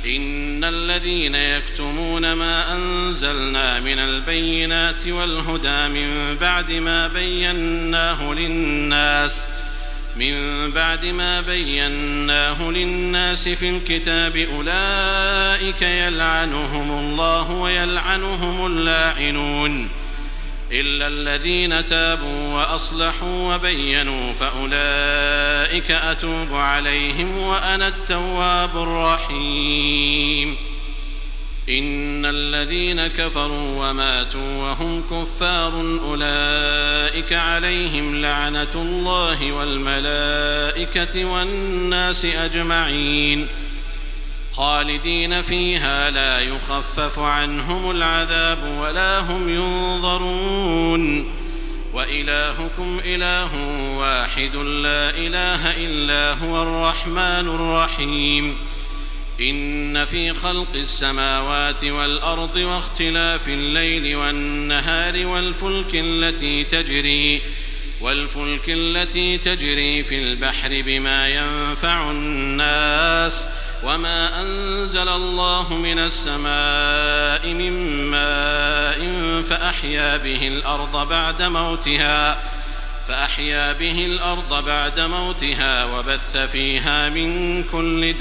إن الذين يكتمون ما أنزلنا من البينات والهدى من بعد ما بيناه للناس من بعد ما بيناه للناس في الكتاب أولئك يلعنهم الله ويلعنهم اللاعنون إلا الذين تابوا وأصلحوا وبينوا فأولئك أتوب عليهم وأنا التواب الرحيم إن الذين كفروا وماتوا وهم كفار أولئك عليهم لعنة الله والملائكة والناس أجمعين خالدين فيها لا يخفف عنهم العذاب ولا هم ينظرون وإلهكم إله واحد لا إله إلا هو الرحمن الرحيم إن في خلق السماوات والأرض واختلاف الليل والنهار والفلك التي تجري والفلك التي تجري في البحر بما ينفع الناس وما أنزل الله من السماء من ماء فأحيا به الأرض بعد موتها فأحيا به الأرض بعد موتها وبث فيها من كل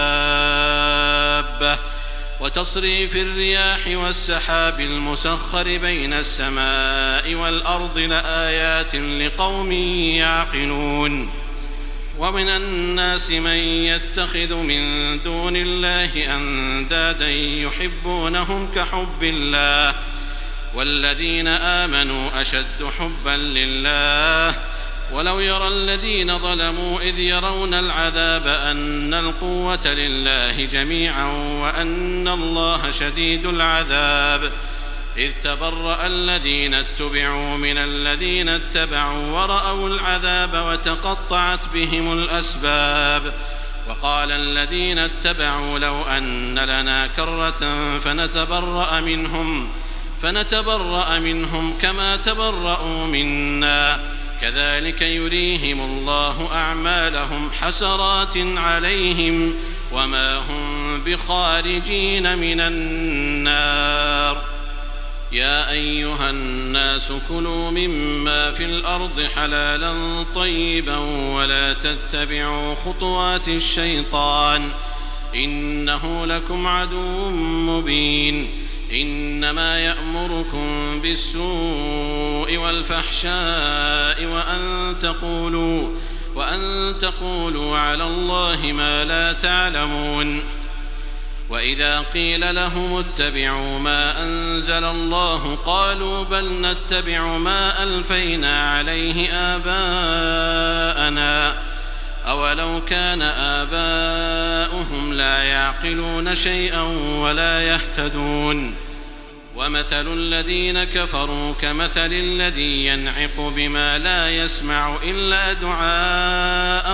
دابة وتصريف الرياح والسحاب المسخر بين السماء والأرض لآيات لقوم يعقلون ومن الناس من يتخذ من دون الله أندادا يحبونهم كحب الله والذين آمنوا أشد حبا لله ولو يرى الذين ظلموا إذ يرون العذاب أن القوة لله جميعا وأن الله شديد العذاب إذ تبرأ الذين اتبعوا من الذين اتبعوا ورأوا العذاب وتقطعت بهم الأسباب وقال الذين اتبعوا لو أن لنا كرة فنتبرأ منهم فنتبرأ منهم كما تبرأوا منا كذلك يريهم الله أعمالهم حسرات عليهم وما هم بخارجين من النار يا أيها الناس كلوا مما في الأرض حلالا طيبا ولا تتبعوا خطوات الشيطان إنه لكم عدو مبين إنما يأمركم بالسوء والفحشاء وأن تقولوا وأن تقولوا على الله ما لا تعلمون وإذا قيل لهم اتبعوا ما أنزل الله قالوا بل نتبع ما ألفينا عليه آباءنا أولو كان آباؤهم لا يعقلون شيئا ولا يهتدون ومثل الذين كفروا كمثل الذي ينعق بما لا يسمع إلا دعاء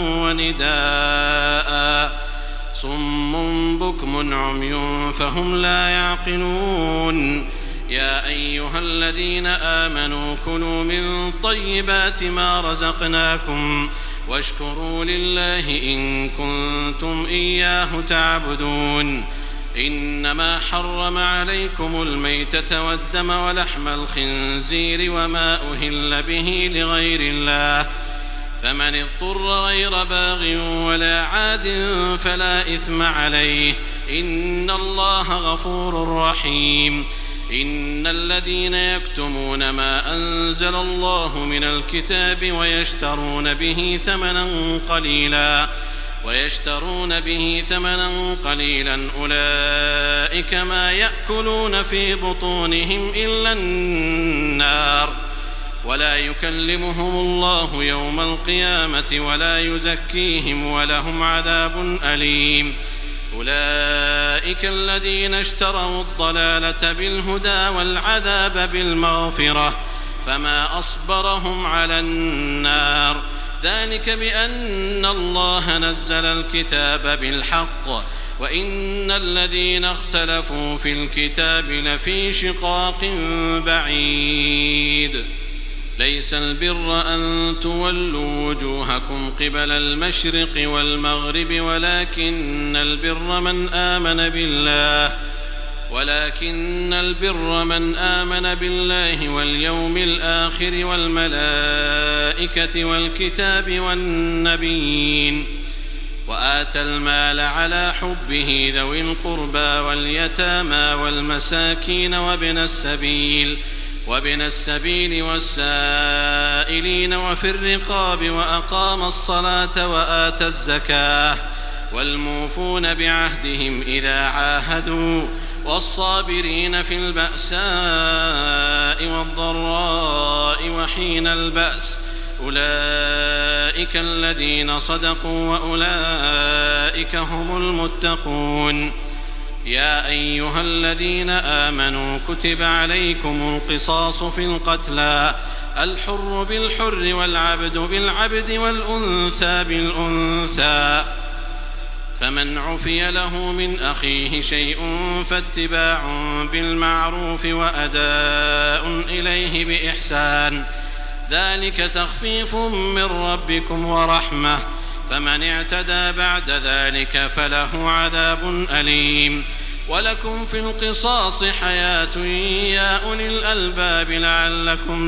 ونداء صم بكم عمي فهم لا يعقلون يا أيها الذين آمنوا كلوا من طيبات ما رزقناكم واشكروا لله إن كنتم إياه تعبدون إنما حرم عليكم الميتة والدم ولحم الخنزير وما أهل به لغير الله فمن اضطر غير باغ ولا عاد فلا إثم عليه إن الله غفور رحيم إن الذين يكتمون ما أنزل الله من الكتاب ويشترون به ثمنا قليلا ويشترون به ثمنا قليلا أولئك ما يأكلون في بطونهم إلا النار ولا يكلمهم الله يوم القيامة ولا يزكيهم ولهم عذاب أليم أولئك الذين اشتروا الضلالة بالهدى والعذاب بالمغفرة فما أصبرهم على النار ذلك بأن الله نزل الكتاب بالحق وإن الذين اختلفوا في الكتاب لفي شقاق بعيد ليس البر أن تولوا وجوهكم قبل المشرق والمغرب ولكن البر من آمن بالله ولكن البر من آمن بالله واليوم الآخر والملائكة والكتاب والنبيين وآتى المال على حبه ذوي القربى واليتامى والمساكين وابن السبيل وابن السبيل والسائلين وفي الرقاب وأقام الصلاة وآتى الزكاة والموفون بعهدهم إذا عاهدوا والصابرين في البأساء والضراء وحين البأس أولئك الذين صدقوا وأولئك هم المتقون. يا أيها الذين آمنوا كتب عليكم القصاص في القتلى الحر بالحر والعبد بالعبد والأنثى بالأنثى فمن عفي له من أخيه شيء فاتباع بالمعروف وأداء إليه بإحسان ذلك تخفيف من ربكم ورحمة فمن اعتدى بعد ذلك فله عذاب أليم. ولكم في القصاص حياة يا أولي الألباب لعلكم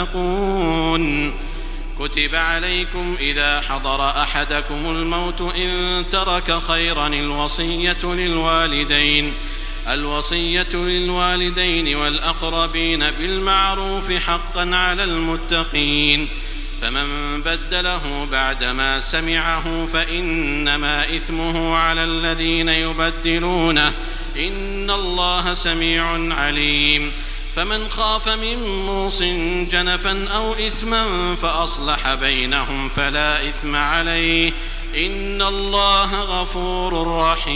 تتقون. كتب عليكم إذا حضر أحدكم الموت إن ترك خيرا الوصية للوالدين الوصية للوالدين والأقربين بالمعروف حقا على المتقين فمن بدله بعدما سمعه فإنما إثمه على الذين يبدلونه إن الله سميع عليم. فمن خاف من موص جنفا أو إثما فأصلح بينهم فلا إثم عليه إن الله غفور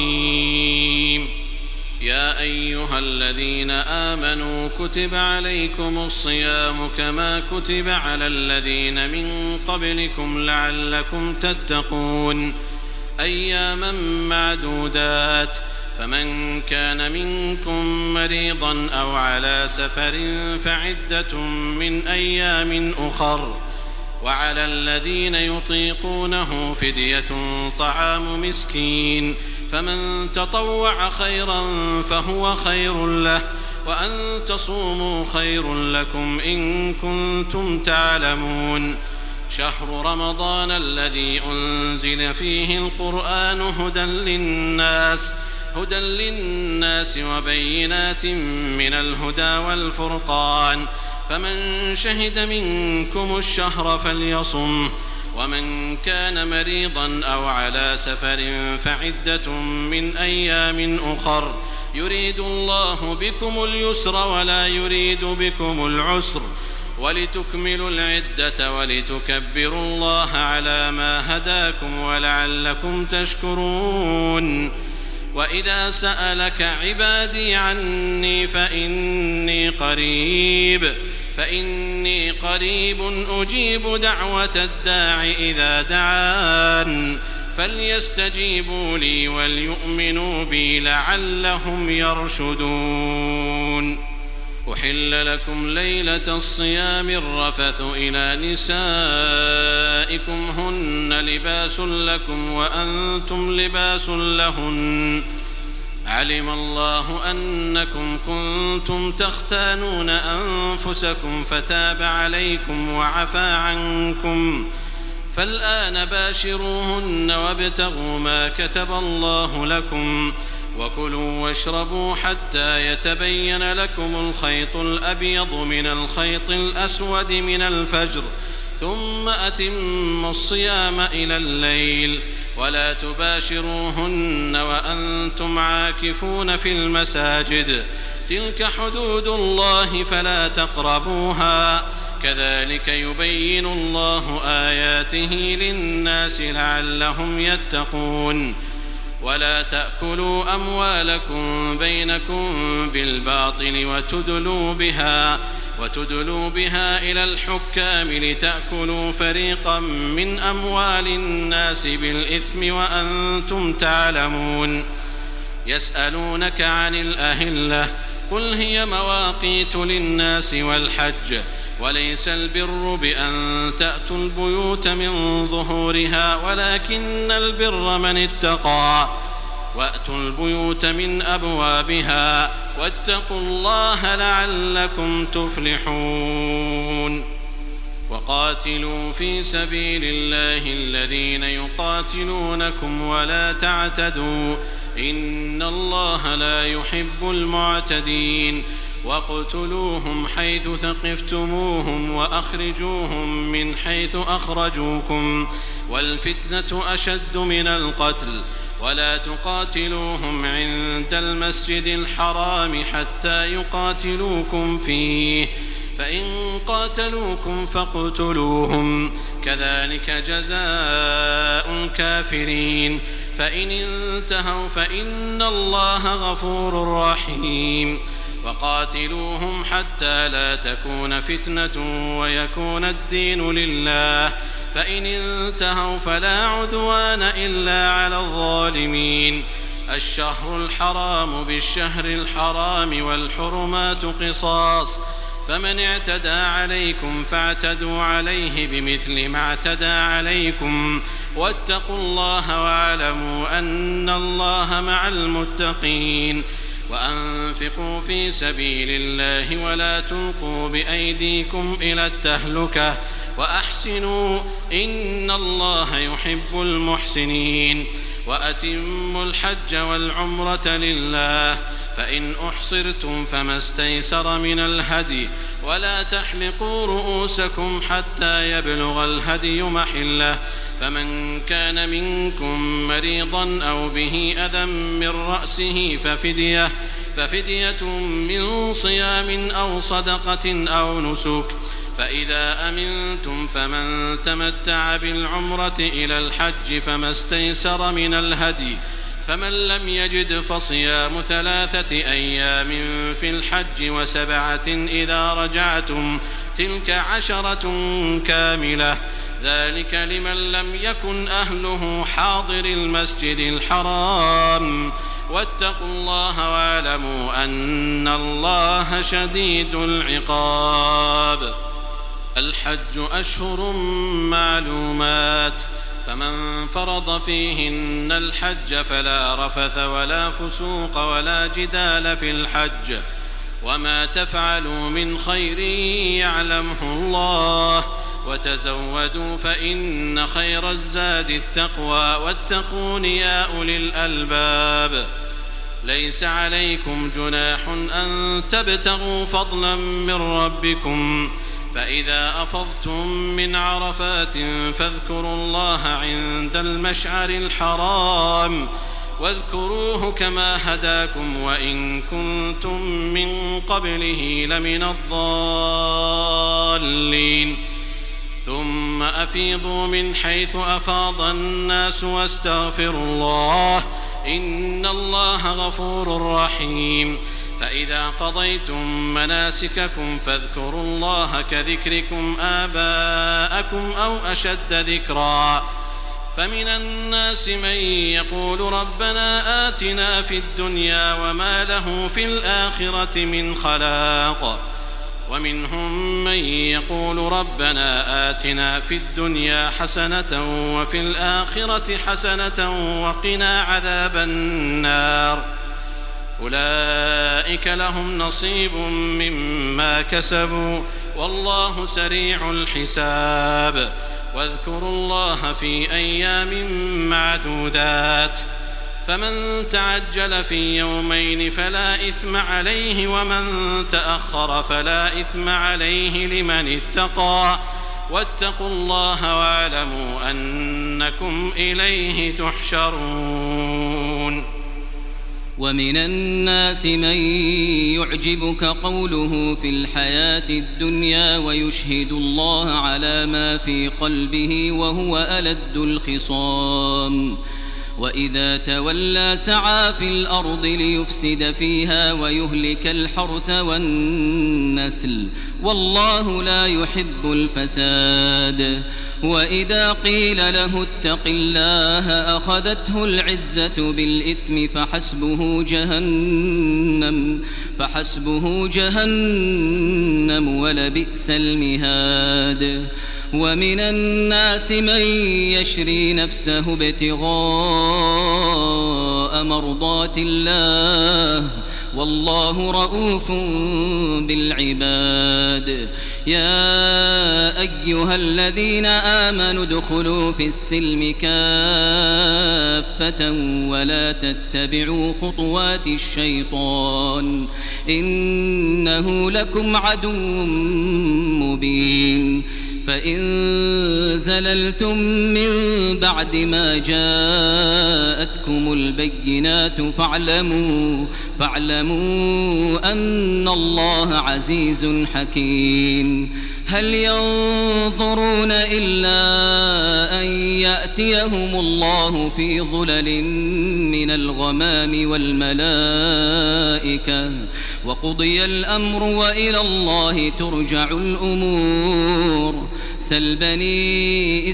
رحيم. يا أيها الذين آمنوا كتب عليكم الصيام كما كتب على الذين من قبلكم لعلكم تتقون أياما معدودات فمن كان منكم مريضا أو على سفر فعدة من أيام أخر وعلى الذين يطيقونه فدية طعام مسكين فمن تطوع خيرا فهو خير له وأن تصوموا خير لكم إن كنتم تعلمون. شهر رمضان الذي أنزل فيه القرآن هدى للناس هدى للناس وبينات من الهدى والفرقان فمن شهد منكم الشهر فليصم ومن كان مريضا أو على سفر فعدة من أيام أخر يريد الله بكم اليسر ولا يريد بكم العسر ولتكملوا العدة ولتكبروا الله على ما هداكم ولعلكم تشكرون. وإذا سألك عبادي عني فإني قريب فإني قريب أجيب دعوة الداع إذا دعان فليستجيبوا لي وليؤمنوا بي لعلهم يرشدون. أحل لكم ليلة الصيام الرفث إلى نسائكم هن لباس لكم وأنتم لباس لهن علم الله أنكم كنتم تختانون أنفسكم فتاب عليكم وعفى عنكم فالآن باشروهن وابتغوا ما كتب الله لكم وكلوا واشربوا حتى يتبين لكم الخيط الأبيض من الخيط الأسود من الفجر ثم أتموا الصيام إلى الليل ولا تباشروهن وأنتم عاكفون في المساجد تلك حدود الله فلا تقربوها كذلك يبين الله آياته للناس لعلهم يتقون. ولا تأكلوا أموالكم بينكم بالباطل وتدلوا بها وتدلوا بها إلى الحكام لتأكلوا فريقا من أموال الناس بالإثم وأنتم تعلمون. يسألونك عن الأهلة قل هي مواقيت للناس والحج وليس البر بأن تأتوا البيوت من ظهورها ولكن البر من اتقى وأتوا البيوت من أبوابها واتقوا الله لعلكم تفلحون وقاتلوا في سبيل الله الذين يقاتلونكم ولا تعتدوا إن الله لا يحب المعتدين واقتلوهم حيث ثقفتموهم وأخرجوهم من حيث أخرجوكم والفتنة أشد من القتل ولا تقاتلوهم عند المسجد الحرام حتى يقاتلوكم فيه فإن قاتلوكم فاقتلوهم كذلك جزاء الكافرين فإن انتهوا فإن الله غفور رحيم وقاتلوهم حتى لا تكون فتنة ويكون الدين لله فإن انتهوا فلا عدوان إلا على الظالمين الشهر الحرام بالشهر الحرام والحرمات قصاص فمن اعتدى عليكم فاعتدوا عليه بمثل ما اعتدى عليكم واتقوا الله واعلموا أن الله مع المتقين وأنفقوا في سبيل الله ولا تلقوا بأيديكم إلى التهلكة وأحسنوا إن الله يحب المحسنين وأتموا الحج والعمرة لله فإن أحصرتم فما استيسر من الهدي ولا تحلقوا رؤوسكم حتى يبلغ الهدي محله فمن كان منكم مريضا أو به أذى من رأسه ففدية ففدية من صيام أو صدقة أو نسك فإذا أمنتم فمن تمتع بالعمرة إلى الحج فما استيسر من الهدي فمن لم يجد فصيام ثلاثة أيام في الحج وسبعة إذا رجعتم تلك عشرة كاملة ذلك لمن لم يكن أهله حاضر المسجد الحرام واتقوا الله واعلموا أن الله شديد العقاب الحج أشهر معلومات فمن فرض فيهن الحج فلا رفث ولا فسوق ولا جدال في الحج وما تفعلوا من خير يعلمه الله وتزودوا فإن خير الزاد التقوى واتقون يا أولي الألباب ليس عليكم جناح أن تبتغوا فضلا من ربكم فإذا أفضتم من عرفات فاذكروا الله عند المشعر الحرام واذكروه كما هداكم وإن كنتم من قبله لمن الضالين ثم أفيضوا من حيث أفاض الناس واستغفروا الله إن الله غفور رحيم فإذا قضيتم مناسككم فاذكروا الله كذكركم آباءكم أو أشد ذكرا فمن الناس من يقول ربنا آتنا في الدنيا وما له في الآخرة من خلاق ومنهم من يقول ربنا آتنا في الدنيا حسنة وفي الآخرة حسنة وقنا عذاب النار أولئك لهم نصيب مما كسبوا والله سريع الحساب واذكروا الله في أيام معدودات فمن تعجل في يومين فلا إثم عليه ومن تأخر فلا إثم عليه لمن اتقى واتقوا الله واعلموا أنكم إليه تحشرون ومن الناس من يعجبك قوله في الحياة الدنيا ويشهد الله على ما في قلبه وهو ألد الخصام وإذا تولى سعى في الأرض ليفسد فيها ويهلك الحرث والنسل والله لا يحب الفساد وإذا قيل له اتق الله أخذته العزة بالإثم فحسبه جهنم فحسبه جهنم ولبئس المهاد ومن الناس من يشري نفسه ابتغاء مرضات الله والله رؤوف بالعباد يا أيها الذين آمنوا ادخلوا في السلم كافة ولا تتبعوا خطوات الشيطان إنه لكم عدو مبين فإن زللتم من بعد ما جاءتكم البينات فاعلموا فاعلموا أن الله عزيز حكيم هل ينظرون إلا أن يأتيهم الله في ظلل من الغمام والملائكة وقضي الأمر وإلى الله ترجع الأمور سل بني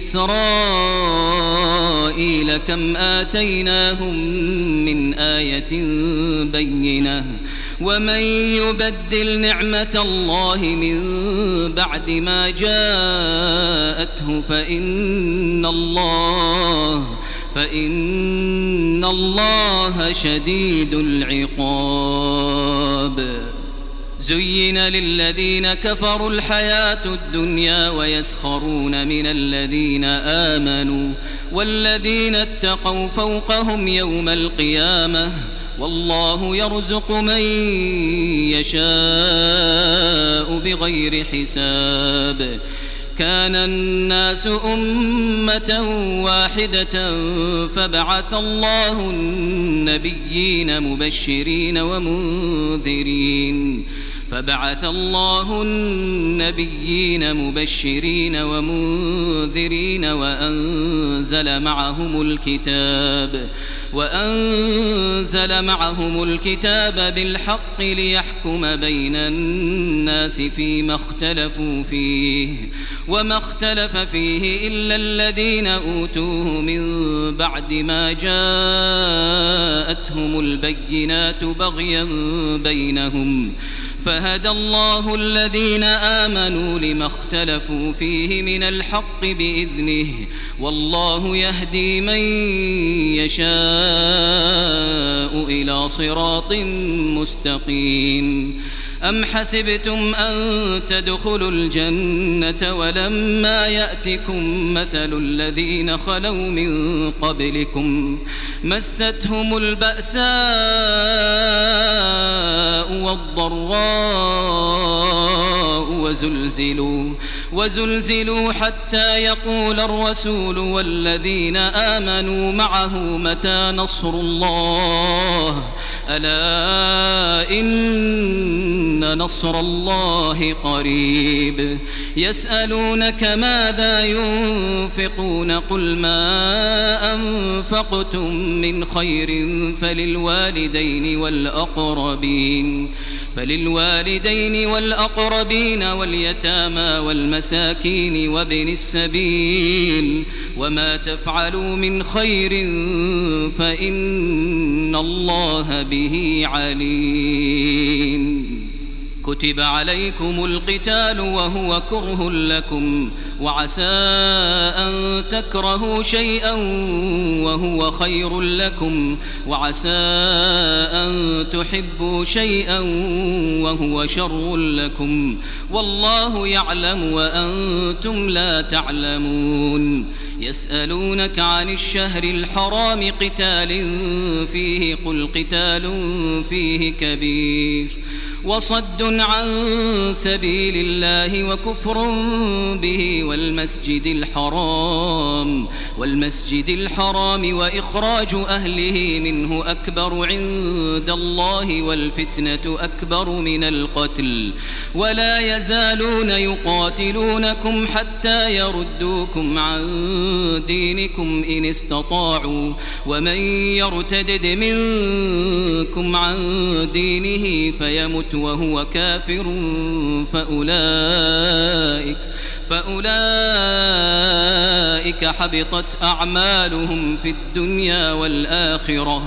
إسرائيل كم آتيناهم من آية بينة ومن يبدل نعمة الله من بعد ما جاءته فإن الله فإن الله شديد العقاب زين للذين كفروا الحياة الدنيا ويسخرون من الذين آمنوا والذين اتقوا فوقهم يوم القيامة والله يرزق من يشاء بغير حساب كان الناس أمة واحدة فبعث الله النبيين مبشرين ومنذرين فبعث الله النبيين مبشرين ومنذرين وأنزل معهم الكتاب وأنزل معهم الكتاب بالحق ليحكم بين الناس فيما اختلفوا فيه وما اختلف فيه إلا الذين أوتوه من بعد ما جاءتهم البينات بغيا بينهم فهدى الله الذين آمنوا لما اختلفوا فيه من الحق بإذنه والله يهدي من يشاء إلى صراط مستقيم أم حسبتم أن تدخلوا الجنة ولما يأتكم مثل الذين خلوا من قبلكم مستهم البأساء والضراء وزلزلوا وزلزلوا حتى يقول الرسول والذين آمنوا معه متى نصر الله ألا إن نصر الله قريب يسألونك ماذا ينفقون قل ما أنفقتم من خير فللوالدين والأقربين فللوالدين والأقربين واليتامى والمساكين وابن السبيل وما تفعلوا من خير فإن الله به عليم كتب عليكم القتال وهو كره لكم وعسى أن تكرهوا شيئا وهو خير لكم وعسى أن تحبوا شيئا وهو شر لكم والله يعلم وأنتم لا تعلمون يسألونك عن الشهر الحرام قتال فيه قل قتال فيه كبير وصد عن سبيل الله وكفر به والمسجد الحرام والمسجد الحرام وإخراج أهله منه أكبر عند الله والفتنة أكبر من القتل ولا يزالون يقاتلونكم حتى يردوكم عن دينكم إن استطاعوا ومن يرتدد منكم عن دينه فيمت وهو كافر فأولئك فأولئك فأولئك حبطت أعمالهم في الدنيا والآخرة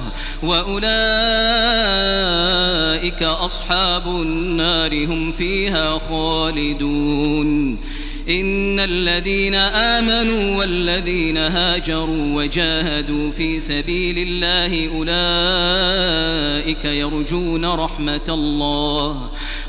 وأولئك أصحاب النار هم فيها خالدون. إن الذين آمنوا والذين هاجروا وجاهدوا في سبيل الله أولئك يرجون رحمة الله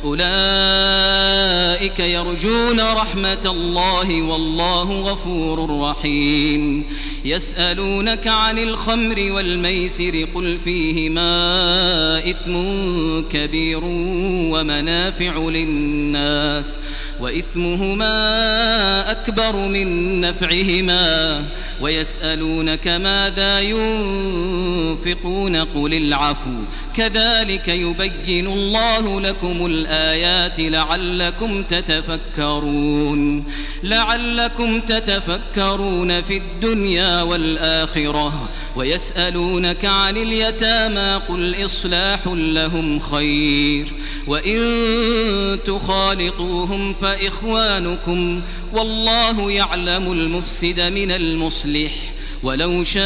أولئك يرجون رحمة الله والله غفور رحيم. يسألونك عن الخمر والميسر قل فيهما إثم كبير ومنافع للناس وإثمهما أكبر من نفعهما ويسألونك ماذا ينفقون قل العفو كذلك يبين الله لكم الآيات لعلكم تتفكرون لعلكم تتفكرون في الدنيا والآخرة. ويسألونك عن اليتامى قل إصلاح لهم خير وإن تخالطوهم فإخوانكم والله يعلم المفسد من المصلح ولو شاء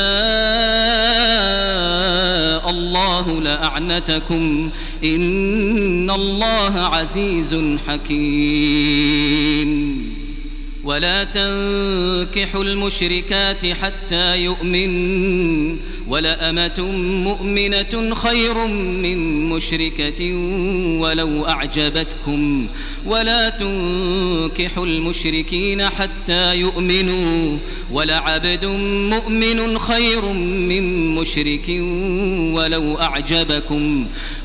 الله لأعنتكم إن الله عزيز حكيم. ولا تنكحوا المشركات حتى يؤمن ولأمة مؤمنة خير من مشركة ولو أعجبتكم ولا تنكحوا المشركين حتى يؤمنوا ولعبد مؤمن خير من مشرك ولو أعجبكم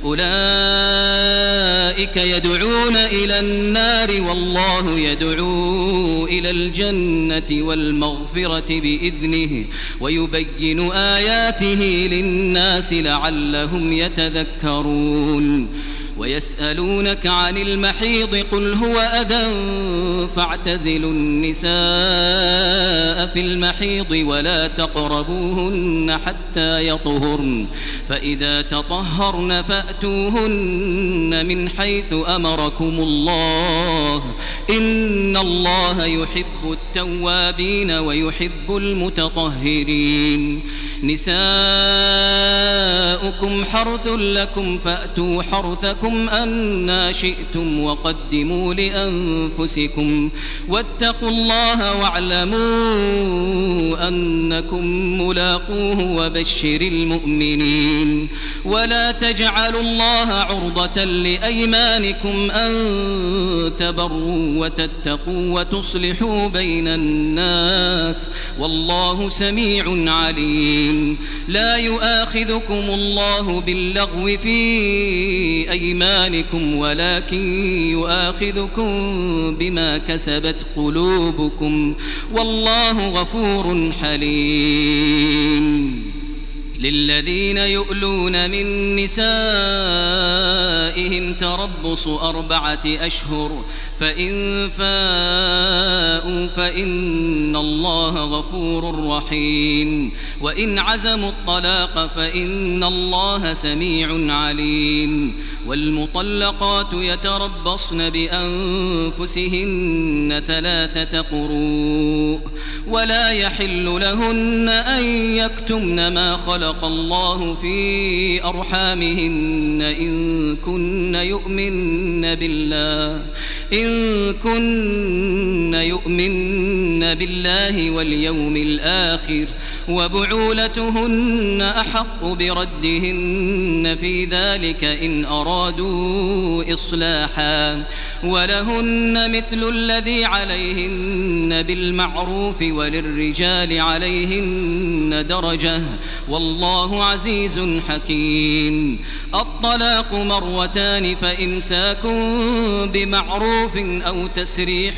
أولئك يدعون إلى النار والله يدعو إلى الجنة والمغفرة بإذنه ويبين آياته للناس لعلهم يتذكرون. ويسألونك عن المحيض قل هو أذى فاعتزلوا النساء في المحيض ولا تقربوهن حتى يطهرن فإذا تطهرن فأتوهن من حيث أمركم الله إن الله يحب التوابين ويحب المتطهرين. نساؤكم حرث لكم فأتوا حرثكم أنا شئتم وقدموا لأنفسكم واتقوا الله واعلموا أنكم ملاقوه وبشر المؤمنين. ولا تجعلوا الله عرضة لأيمانكم أن تبروا وتتقوا وتصلحوا بين الناس والله سميع عليم. لا يؤاخذكم الله باللغو في أيمانكم ولكن يؤاخذكم بما كسبت قلوبكم والله غفور حليم. للذين يؤلون من نسائهم تربص أربعة أشهر فإن فاءوا فإن الله غفور رحيم. وإن عزموا الطلاق فإن الله سميع عليم. والمطلقات يتربصن بأنفسهن ثلاثة قروء ولا يحل لهن أن يكتمن ما خلق الله في أرحامهن إن كن يؤمن بالله إن كن يؤمن بالله واليوم الآخر وبعولتهن أحق بردهن في ذلك إن أرادوا إصلاحا ولهن مثل الذي عليهن بالمعروف وللرجال عليهن درجة والله عزيز حكيم. الطلاق مرتان فإمساك بمعروف أو تسريح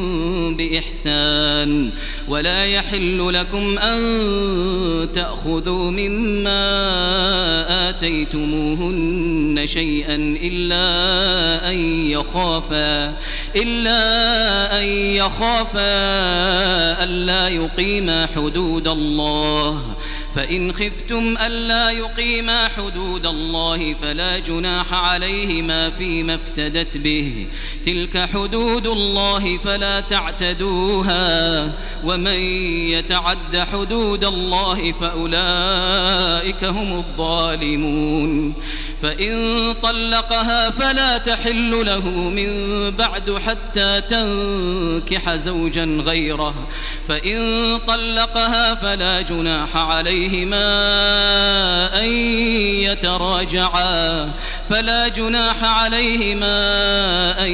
بإحسان ولا يحل لكم أن تأخذوا مما آتيتموهن شيئا إلا أن يخافوا يخافا إلا أن يخافا ألا يقيما حدود الله فإن خفتم ألا يقيما حدود الله فلا جناح عليهما فيما افتدت به تلك حدود الله فلا تعتدوها ومن يتعد حدود الله فأولئك هم الظالمون فإن طلقها فلا تحل له من بعد حتى تنكح زوجا غيره فإن طلقها فلا جناح عليهما أن يتراجعا فلا جناح عليهما أن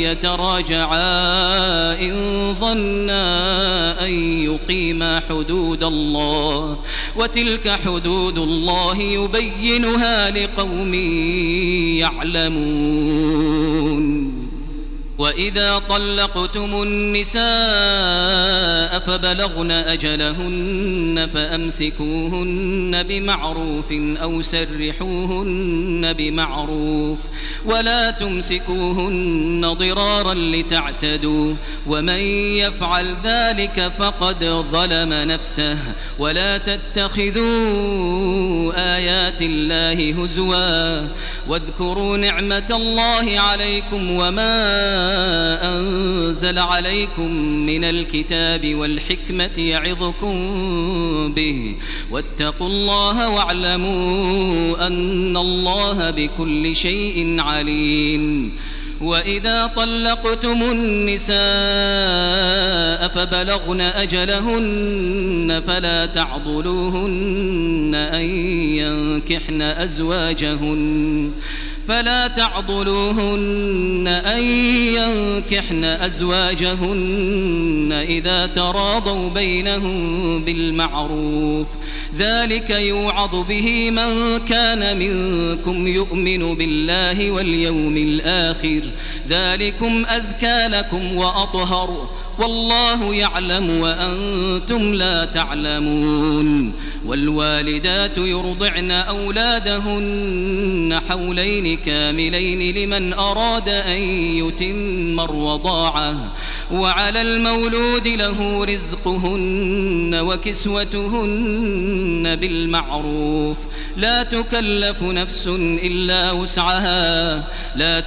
يتراجعا إن ظنا أن يقيما حدود الله وتلك حدود الله يبينها لقوم يعلمون وإذا طلقتم النساء فبلغن أجلهن فأمسكوهن بمعروف أو سرحوهن بمعروف ولا تمسكوهن ضرارا لتعتدوا ومن يفعل ذلك فقد ظلم نفسه ولا تتخذوا آيات الله هزوا واذكروا نعمة الله عليكم وما أنزل عليكم من الكتاب والحكمة يعظكم به واتقوا الله واعلموا أن الله بكل شيء عليم وإذا طلقتم النساء فبلغن أجلهن فلا تعضلوهن أن ينكحن أزواجهن فلا تعضلوهن أن ينكحن أزواجهن إذا تراضوا بينهم بالمعروف ذلك يوعظ به من كان منكم يؤمن بالله واليوم الآخر ذلكم أزكى لكم وأطهر والله يعلم وأنتم لا تعلمون والوالدات يرضعن أولادهن حولين كاملين لمن أراد أن يتم الرضاعة وعلى المولود له رزقهن وكسوتهن بالمعروف لا تكلف نفس إلا وسعها لا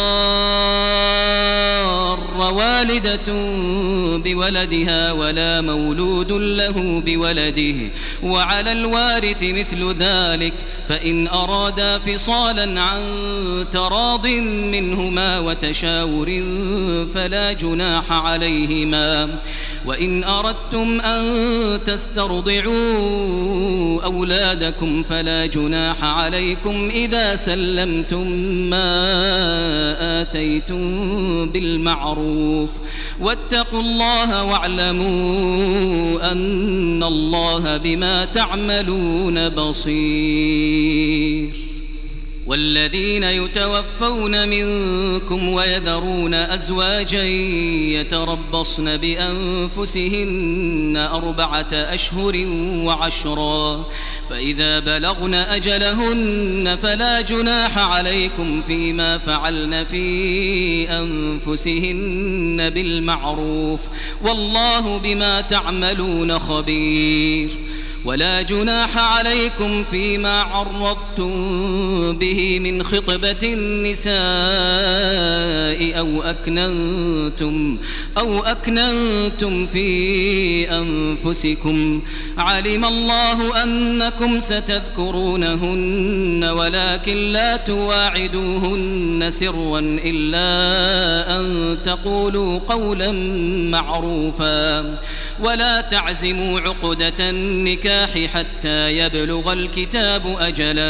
تضار والدة بولدها ولا مولود له بولده وعلى الوارث مثل ذلك فإن أرادا فصالا عن تراض منهما وتشاور فلا جناح عليهما وإن أردتم أن تسترضعوا أولادكم فلا جناح عليكم إذا سلمتم ما آتيتم بالمعروف واتقوا الله واعلموا أن الله بما تعملون بصير والذين يتوفون منكم ويذرون أزواجا يتربصن بأنفسهن أربعة أشهر وعشرا فإذا بلغن أجلهن فلا جناح عليكم فيما فعلن في أنفسهن بالمعروف والله بما تعملون خبير ولا جناح عليكم فيما عرضتم به من خطبة النساء أو أكننتم أو أكننتم في أنفسكم علم الله أنكم ستذكرونهن ولكن لا تواعدوهن سرا إلا أن تقولوا قولا معروفا ولا تعزموا عقدة النكاح حتى يبلغ الكتاب أجله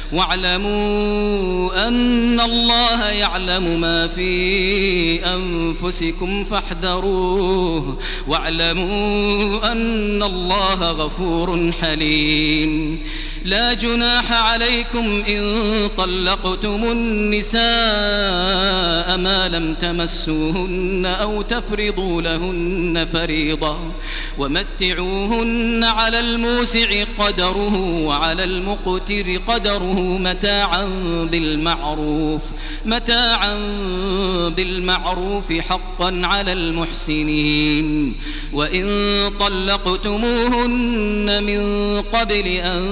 واعلموا أن الله يعلم ما في أنفسكم فاحذروه واعلموا أن الله غفور حليم لا جناح عليكم إن طلقتم النساء ما لم تمسوهن أو تفرضوا لهن فريضة ومتعوهن على الموسع قدره وعلى المقتر قدره متاعا بالمعروف متاعا بالمعروف حقا على المحسنين. وإن طلقتموهن من قبل أن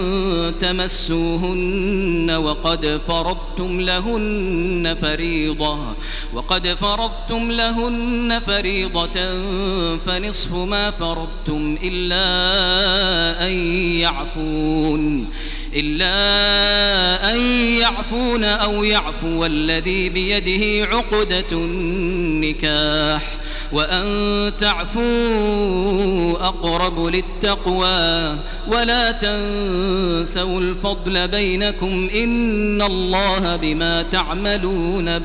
تمسوهن وقد فرضتم لهن فريضة وقد فرضتم لهن فريضة فنصف ما فرضتم إلا أن يعفون إلا أن يعفون أو يعفو الذي بيده عقدة النكاح وأن تعفوا أقرب للتقوى ولا تنسوا الفضل بينكم إن الله بما تعملون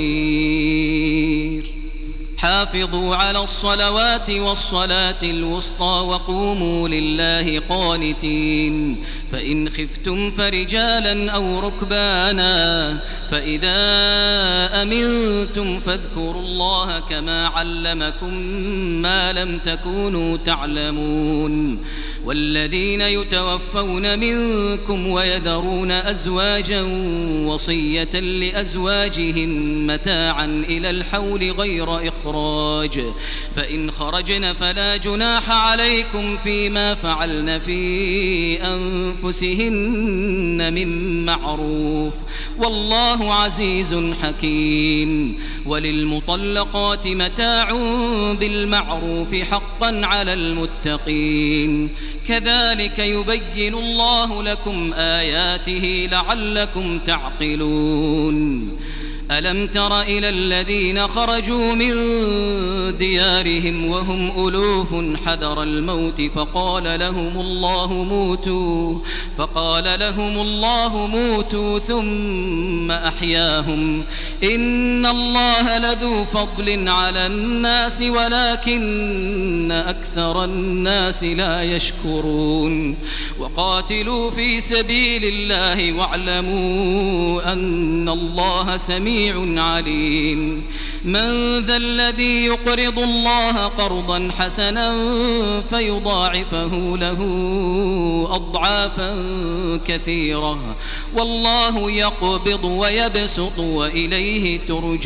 بصير. حافظوا على الصلوات والصلاة الوسطى وقوموا لله قانتين. فإن خفتم فرجالا أو ركبانا فإذا أمنتم فاذكروا الله كما علمكم ما لم تكونوا تعلمون. والذين يتوفون منكم ويذرون أزواجا وصية لأزواجهم متاعا إلى الحول غير إخراج فإن خرجن فلا جناح عليكم فيما فعلن في أنفسهن من معروف والله عزيز حكيم. وللمطلقات متاع بالمعروف حقا على المتقين. كذلك يبين الله لكم آياته لعلكم تعقلون. ألم تر إلى الذين خرجوا من ديارهم وهم ألوف حذر الموت فقال لهم الله موتوا فقال لهم الله موتوا ثم أحياهم إن الله لذو فضل على الناس ولكن أكثر الناس لا يشكرون. وقاتلوا في سبيل الله واعلموا أن الله سميع عليم. من ذا الذي يقرض الله قرضا حسنا فيضاعفه له أضعافا كثيرة والله يقبض ويبسط وإليه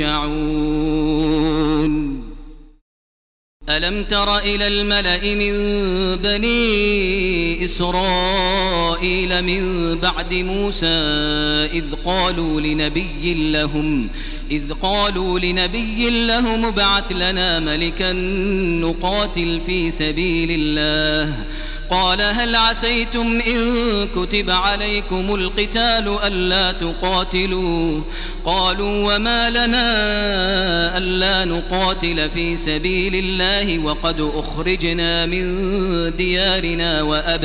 ترجعون. ألم تر إلى الملأ من بني إسرائيل من بعد موسى إذ قالوا لنبي لهم إذ قالوا لنبي لهم ابعث لنا ملكا نقاتل في سبيل الله قال هل عسيتم إن كتب عليكم القتال ألا تقاتلوا قالوا وما لنا ألا نقاتل في سبيل الله وقد أخرجنا من ديارنا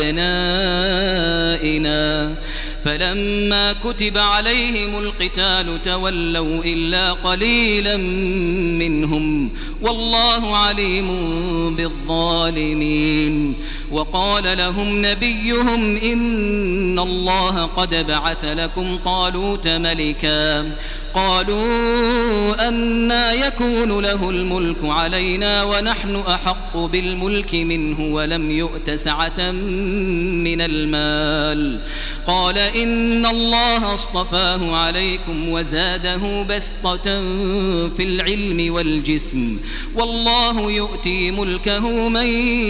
وأبنائنا فلما كتب عليهم القتال تولوا إلا قليلا منهم والله عليم بالظالمين. وقال لهم نبيهم إن الله قد بعث لكم طالوت ملكا قالوا أنى يكون له الملك علينا ونحن أحق بالملك منه ولم يؤت سعة من المال قال إن الله اصطفاه عليكم وزاده بسطة في العلم والجسم والله يؤتي ملكه من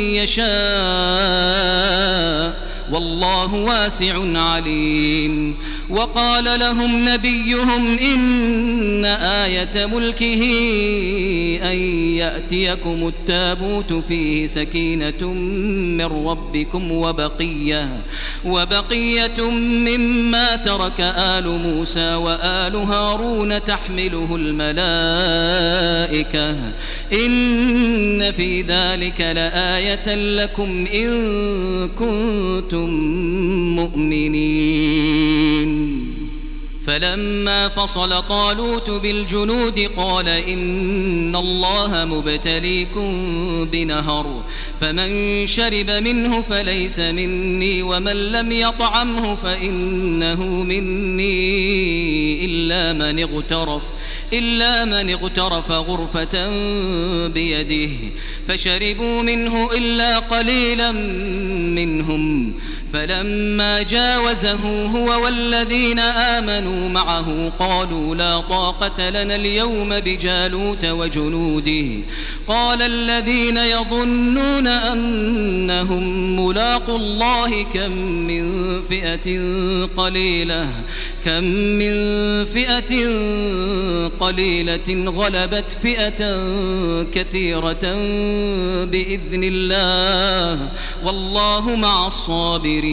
يشاء والله واسع عليم. وقال لهم نبيهم إن آية ملكه أن يأتيكم التابوت فيه سكينة من ربكم وبقية وبقية مما ترك آل موسى وآل هارون تحمله الملائكة إن في ذلك لآية لكم إن كنتم مؤمنين. فلما فصل طالوت بالجنود قال إن الله مبتليكم بنهر فمن شرب منه فليس مني ومن لم يطعمه فإنه مني إلا من اغترف إلا من اغترف غرفة بيده فشربوا منه إلا قليلا منهم فلما جاوزه هو والذين آمنوا معه قالوا لا طاقة لنا اليوم بجالوت وجنوده قال الذين يظنون أنهم ملاقوا الله كم من فئة قليلة كم من فئة قليلة غلبت فئة كثيرة بإذن الله والله مع الصابرين.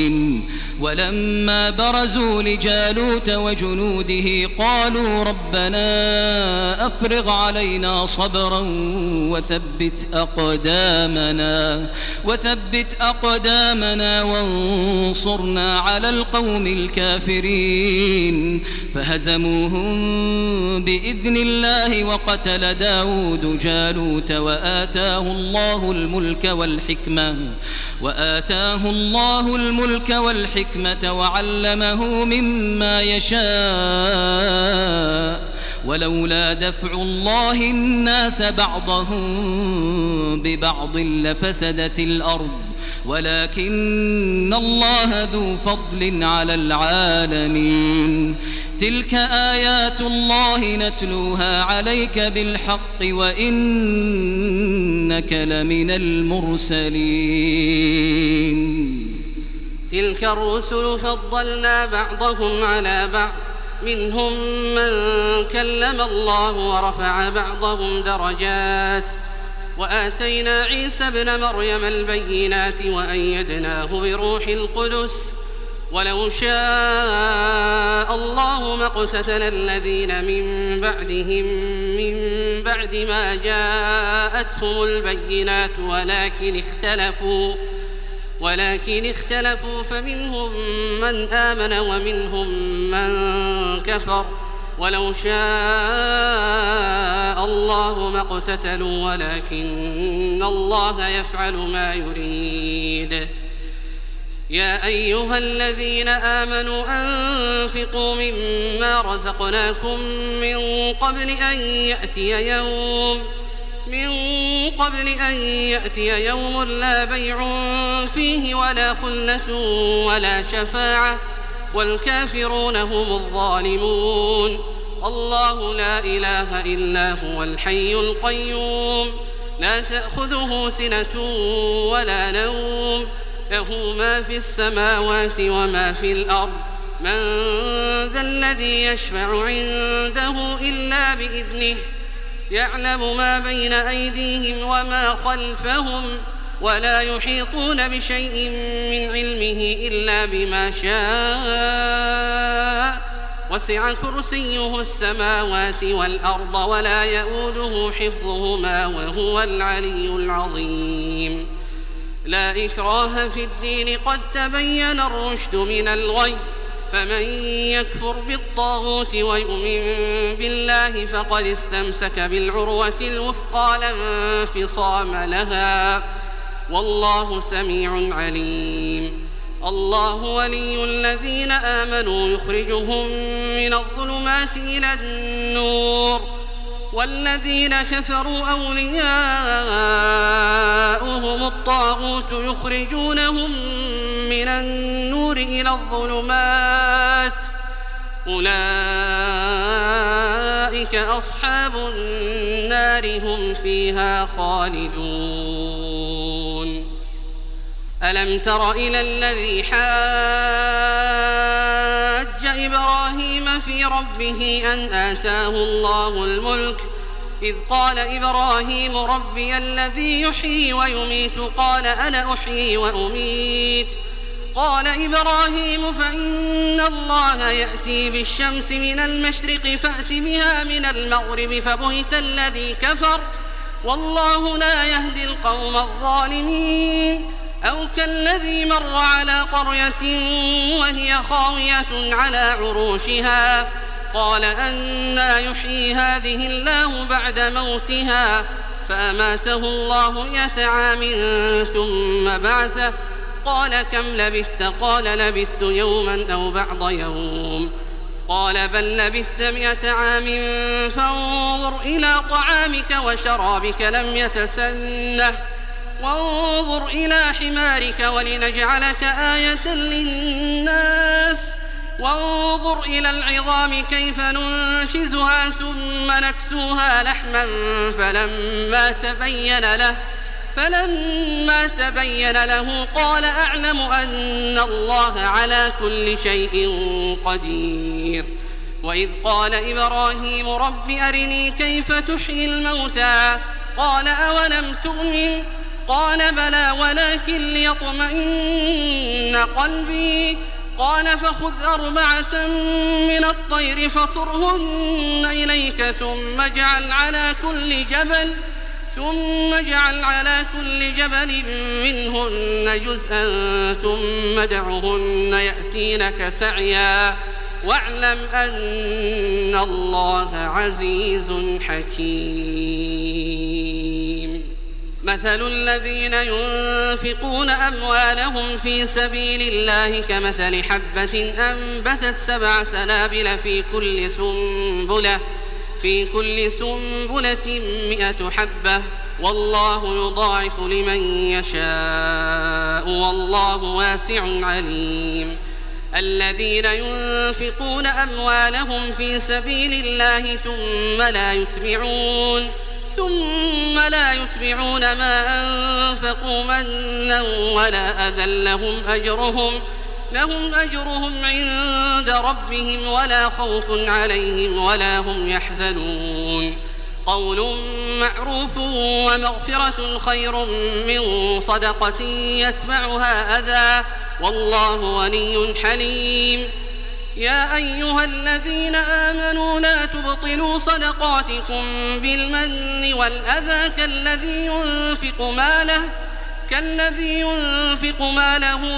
ولما برزوا لجالوت وجنوده قالوا ربنا أفرغ علينا صبرا وثبت أقدامنا وثبت أقدامنا وانصرنا على القوم الكافرين فهزموهم بإذن الله وقتل داود جالوت وآتاه الله الملك والحكمة وآتاه الله الملك والحكمة وعلمه مما يشاء ولولا دفع الله الناس بعضهم ببعض لفسدت الأرض ولكن الله ذو فضل على العالمين. تلك آيات الله نتلوها عليك بالحق وإنك لمن المرسلين. تلك الرسل فضلنا بعضهم على بعض منهم من كلم الله ورفع بعضهم درجات وآتينا عيسى ابن مريم البينات وأيدناه بروح القدس ولو شاء الله ما اقتتل الذين من بعدهم من بعد ما جاءتهم البينات ولكن اختلفوا ولكن اختلفوا فمنهم من آمن ومنهم من كفر ولو شاء الله ما اقتتلوا ولكن الله يفعل ما يريد. يا أيها الذين آمنوا أنفقوا مما رزقناكم من قبل أن يأتي يوم من قبل أن يأتي يوم لا بيع فيه ولا خلة ولا شفاعة والكافرون هم الظالمون. الله لا إله إلا هو الحي القيوم لا تأخذه سنة ولا نوم له ما في السماوات وما في الأرض من ذا الذي يشفع عنده إلا بإذنه يعلم ما بين أيديهم وما خلفهم ولا يحيطون بشيء من علمه إلا بما شاء وسع كرسيه السماوات والأرض ولا يؤوده حفظهما وهو العلي العظيم. لا إكراه في الدين قد تبين الرشد من الغي فمن يكفر بالطاغوت ويؤمن بالله فقد استمسك بالعروة الوثقى لا انفصام لها والله سميع عليم. الله ولي الذين آمنوا يخرجهم من الظلمات إلى النور والذين كفروا أولياؤهم الطاغوت يخرجونهم من النور إلى الظلمات أولئك أصحاب النار هم فيها خالدون. ألم تر إلى الذي حاج إبراهيم في ربه أن آتاه الله الملك إذ قال إبراهيم ربي الذي يحيي ويميت قال أنا أحيي وأميت قال إبراهيم فإن الله يأتي بالشمس من المشرق فأت بها من المغرب فبهت الذي كفر والله لا يهدي القوم الظالمين. أو كالذي مر على قرية وهي خاوية على عروشها قال أنى يحيي هذه الله بعد موتها فأماته الله مئة عام ثم بعثه قال كم لبثت قال لبثت يوما أو بعض يوم قال بل لبثت مئة عام فانظر إلى طعامك وشرابك لم يتسنه وانظر إلى حمارك ولنجعلك آية للناس وانظر إلى العظام كيف ننشزها ثم نكسوها لحما فلما تبين له فلما تبين له قال أعلم أن الله على كل شيء قدير وإذ قال إبراهيم رب أرني كيف تحيي الموتى قال أولم تؤمن قال بلى ولكن ليطمئن قلبي قال فخذ أربعة من الطير فصرهن إليك ثم اجعل على كل جبل ثم اجعل على كل جبل منهن جزءا ثم ادعهن يأتينك سعيا واعلم أن الله عزيز حكيم مثل الذين ينفقون أموالهم في سبيل الله كمثل حبة أنبتت سبع سنابل في كل سنبلة في كل سنبلة مئة حبة والله يضاعف لمن يشاء والله واسع عليم الذين ينفقون أموالهم في سبيل الله ثم لا يتبعون ثم لا يتبعون ما أنفقوا منا ولا أذى لهم أجرهم لهم أجرهم عند ربهم ولا خوف عليهم ولا هم يحزنون قول معروف ومغفرة خير من صدقة يتبعها أذى والله غني حليم يا أيها الذين آمنوا لا تبطلوا صدقاتكم بالمن والأذى كالذي ينفق ماله كالذي ينفق ماله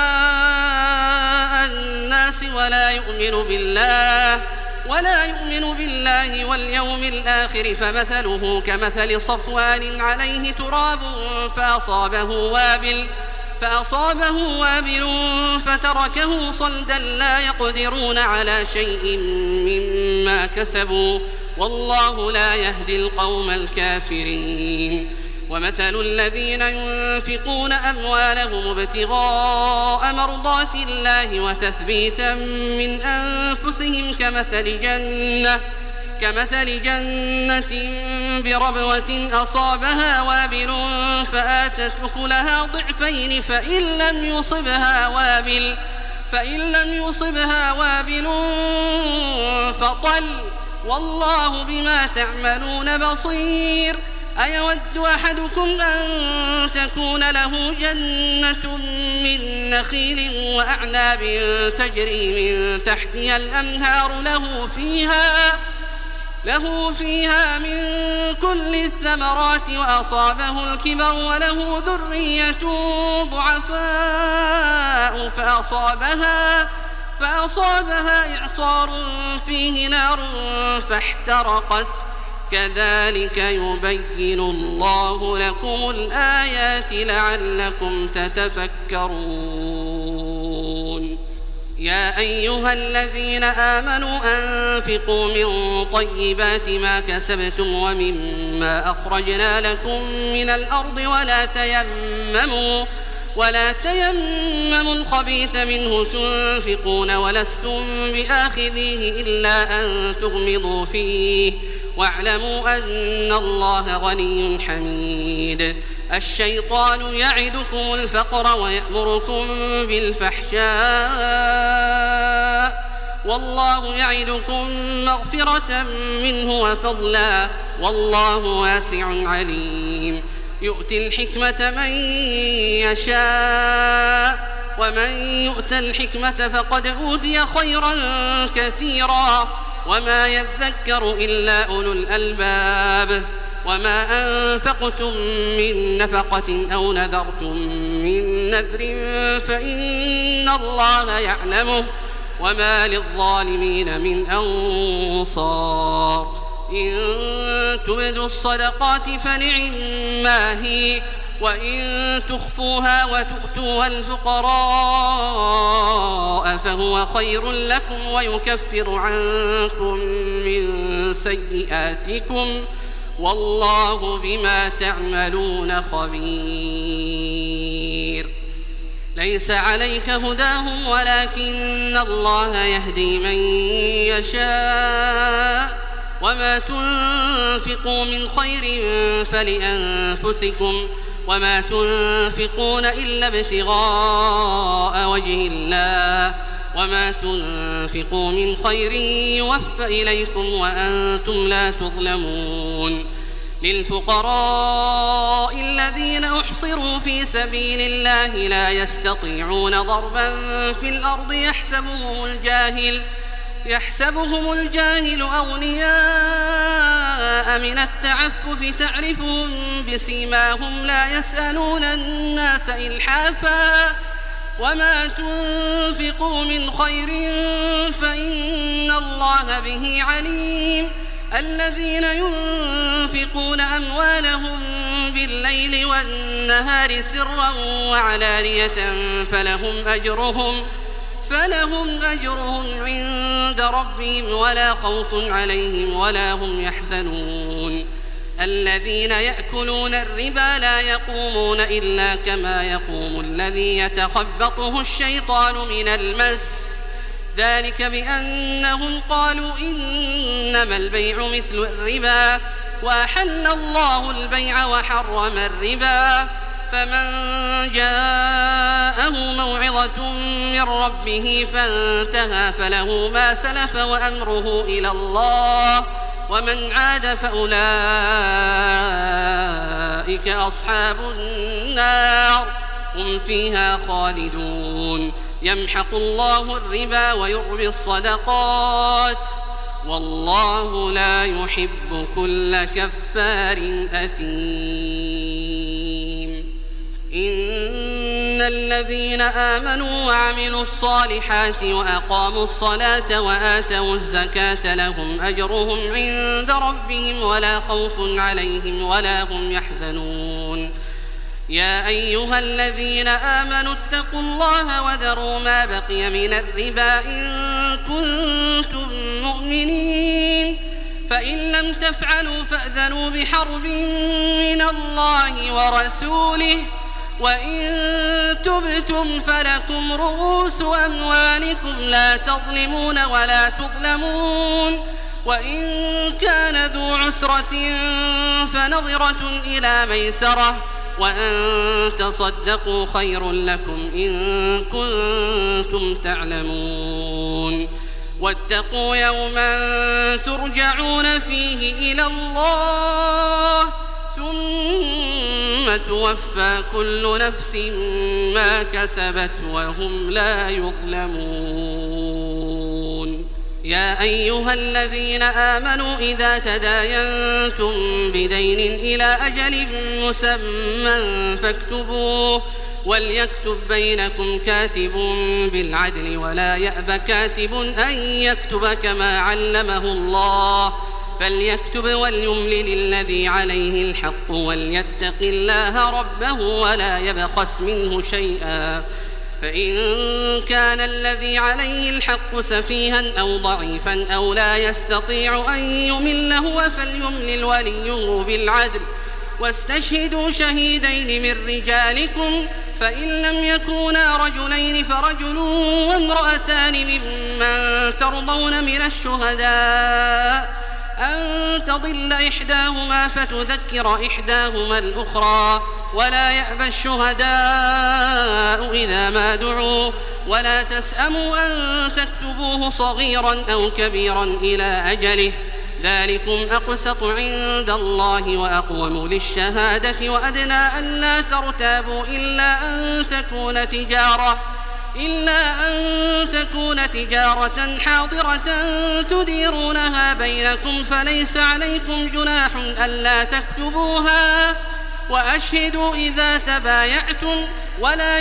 رئاء الناس ولا يؤمن بالله ولا يؤمن بالله واليوم الآخر فمثله كمثل صفوان عليه تراب فأصابه وابل فأصابه وابل فتركه صلدا لا يقدرون على شيء مما كسبوا والله لا يهدي القوم الكافرين ومثل الذين ينفقون أموالهم ابتغاء مرضات الله وتثبيتا من أنفسهم كمثل جنة كمثل جنة بربوة أصابها وابل فآتت أكلها ضعفين فإن لم يصبها وابل فإن لم يصبها وابل فطل والله بما تعملون بصير أيود أحدكم أن تكون له جنة من نخيل وأعناب تجري من تحتها الأنهار له فيها له فيها من كل الثمرات وأصابه الكبر وله ذرية ضعفاء فأصابها فأصابها إعصار فيه نار فاحترقت كذلك يبين الله لكم الآيات لعلكم تتفكرون يا أيها الذين آمنوا أنفقوا من طيبات ما كسبتم ومما أخرجنا لكم من الأرض ولا تيمموا ولا تيمموا الخبيث منه تنفقون ولستم بآخذيه إلا أن تغمضوا فيه واعلموا أن الله غني حميد الشيطان يعدكم الفقر ويأمركم بالفحشاء والله يعدكم مغفرة منه وفضلا والله واسع عليم يؤتي الحكمة من يشاء ومن يؤت الحكمة فقد أوتي خيرا كثيرا وما يذكر إلا أولو الألباب وما أنفقتم من نفقة أو نذرتم من نذر فإن الله يعلمه وما للظالمين من أنصار إن تبدوا الصدقات فنعما هي وإن تخفوها وتؤتوها الفقراء فهو خير لكم ويكفر عنكم من سيئاتكم والله بما تعملون خبير ليس عليك هداهم ولكن الله يهدي من يشاء وما تنفقوا من خير فلأنفسكم وما تنفقون إلا ابتغاء وجه الله وما تنفقوا من خير يوفى إليكم وأنتم لا تظلمون للفقراء الذين أحصروا في سبيل الله لا يستطيعون ضربا في الأرض يحسبهم الجاهل يحسبهم الجاهل أغنياء من التعفف تعرفهم بسيماهم لا يسألون الناس إلحافا وما تنفقوا من خير فإن الله به عليم الذين ينفقون أموالهم بالليل والنهار سرا وعلانية فلهم أجرهم فلهم أجرهم عند ربهم ولا خوف عليهم ولا هم يحزنون الذين يأكلون الربا لا يقومون إلا كما يقوم الذي يتخبطه الشيطان من المس ذلك بأنهم قالوا إنما البيع مثل الربا وأحل الله البيع وحرم الربا فمن جاءه موعظة من ربه فانتهى فله ما سلف وأمره إلى الله ومن عاد فأولئك أصحاب النار هم فيها خالدون يمحق الله الربا ويربي الصدقات والله لا يحب كل كفار أثيم إن الذين آمنوا وعملوا الصالحات وأقاموا الصلاة وآتوا الزكاة لهم أجرهم عند ربهم ولا خوف عليهم ولا هم يحزنون يا أيها الذين آمنوا اتقوا الله وذروا ما بقي من الربا إن كنتم مؤمنين فإن لم تفعلوا فأذنوا بحرب من الله ورسوله وإن تبتم فلكم رؤوس أموالكم لا تظلمون ولا تظلمون وإن كان ذو عسرة فنظرة إلى ميسرة وأن تصدقوا خير لكم إن كنتم تعلمون واتقوا يوما ترجعون فيه إلى الله ثم توفى كل نفس ما كسبت وهم لا يظلمون يا أيها الذين آمنوا إذا تداينتم بدين إلى أجل مسمى فاكتبوه وليكتب بينكم كاتب بالعدل ولا يأب كاتب أن يكتب كما علمه الله فليكتب وليملل الذي عليه الحق وليتق الله ربه ولا يبخس منه شيئا فإن كان الذي عليه الحق سفيها أو ضعيفا أو لا يستطيع أن يمل هو فليملل وليه بالعدل واستشهدوا شهيدين من رجالكم فإن لم يكونا رجلين فرجل وامرأتان ممن ترضون من الشهداء أن تضل إحداهما فتذكر إحداهما الأخرى ولا يأبى الشهداء إذا ما دعوا ولا تسأموا أن تكتبوه صغيرا أو كبيرا إلى أجله ذلكم أقسط عند الله وأقوم للشهادة وأدنى ألا ترتابوا إلا أن تكون تجارة إلا أن تكون تجارة حاضرة تديرونها بينكم فليس عليكم جناح ألا تكتبوها وأشهدوا إذا تبايعتم ولا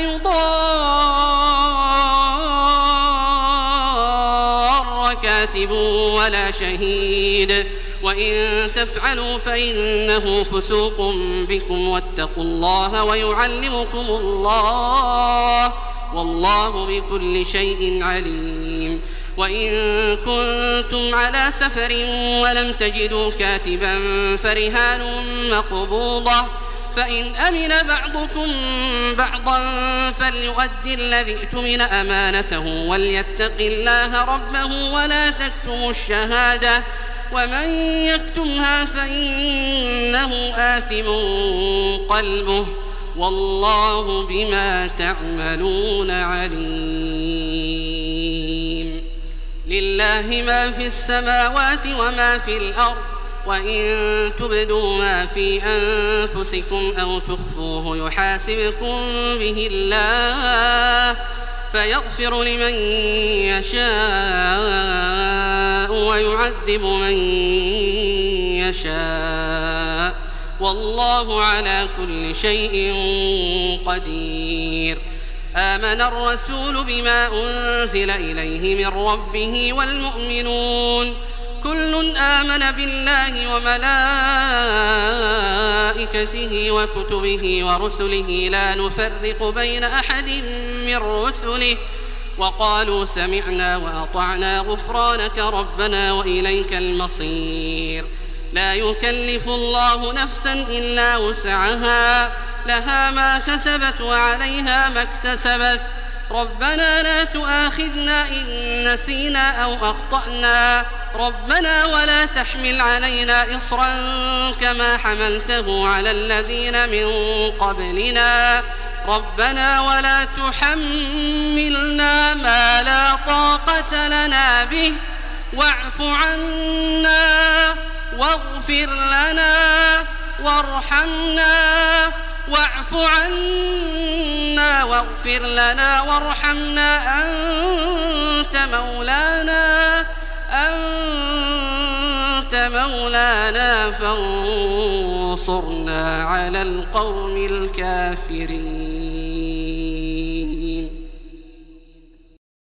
يضار كاتب ولا شهيد وإن تفعلوا فإنه فسوق بكم واتقوا الله ويعلمكم الله والله بكل شيء عليم. وإن كنتم على سفر ولم تجدوا كاتبا فرهان مقبوضة فإن أمن بعضكم بعضا فليؤدي الذي اؤتمن أمانته وليتق الله ربه ولا تكتموا الشهادة ومن يكتمها فإنه آثم قلبه والله بما تعملون عليم. لله ما في السماوات وما في الأرض وإن تبدوا ما في أنفسكم أو تخفوه يحاسبكم به الله فيغفر لمن يشاء ويعذب من يشاء والله على كل شيء قدير. آمن الرسول بما أنزل إليه من ربه والمؤمنون كل آمن بالله وملائكته وكتبه ورسله لا نفرق بين أحد من رسله وقالوا سمعنا وأطعنا غفرانك ربنا وإليك المصير. لا يكلف الله نفسا إلا وسعها لها ما كسبت وعليها ما اكتسبت ربنا لا تؤاخذنا إن نسينا أو أخطأنا ربنا ولا تحمل علينا إصرا كما حملته على الذين من قبلنا ربنا ولا تحملنا ما لا طاقة لنا به واعف عنا واغفر لنا وارحمنا واعف عنا واغفر لنا وارحمنا أنت مولانا أنت مولانا فانصرنا على القوم الكافرين.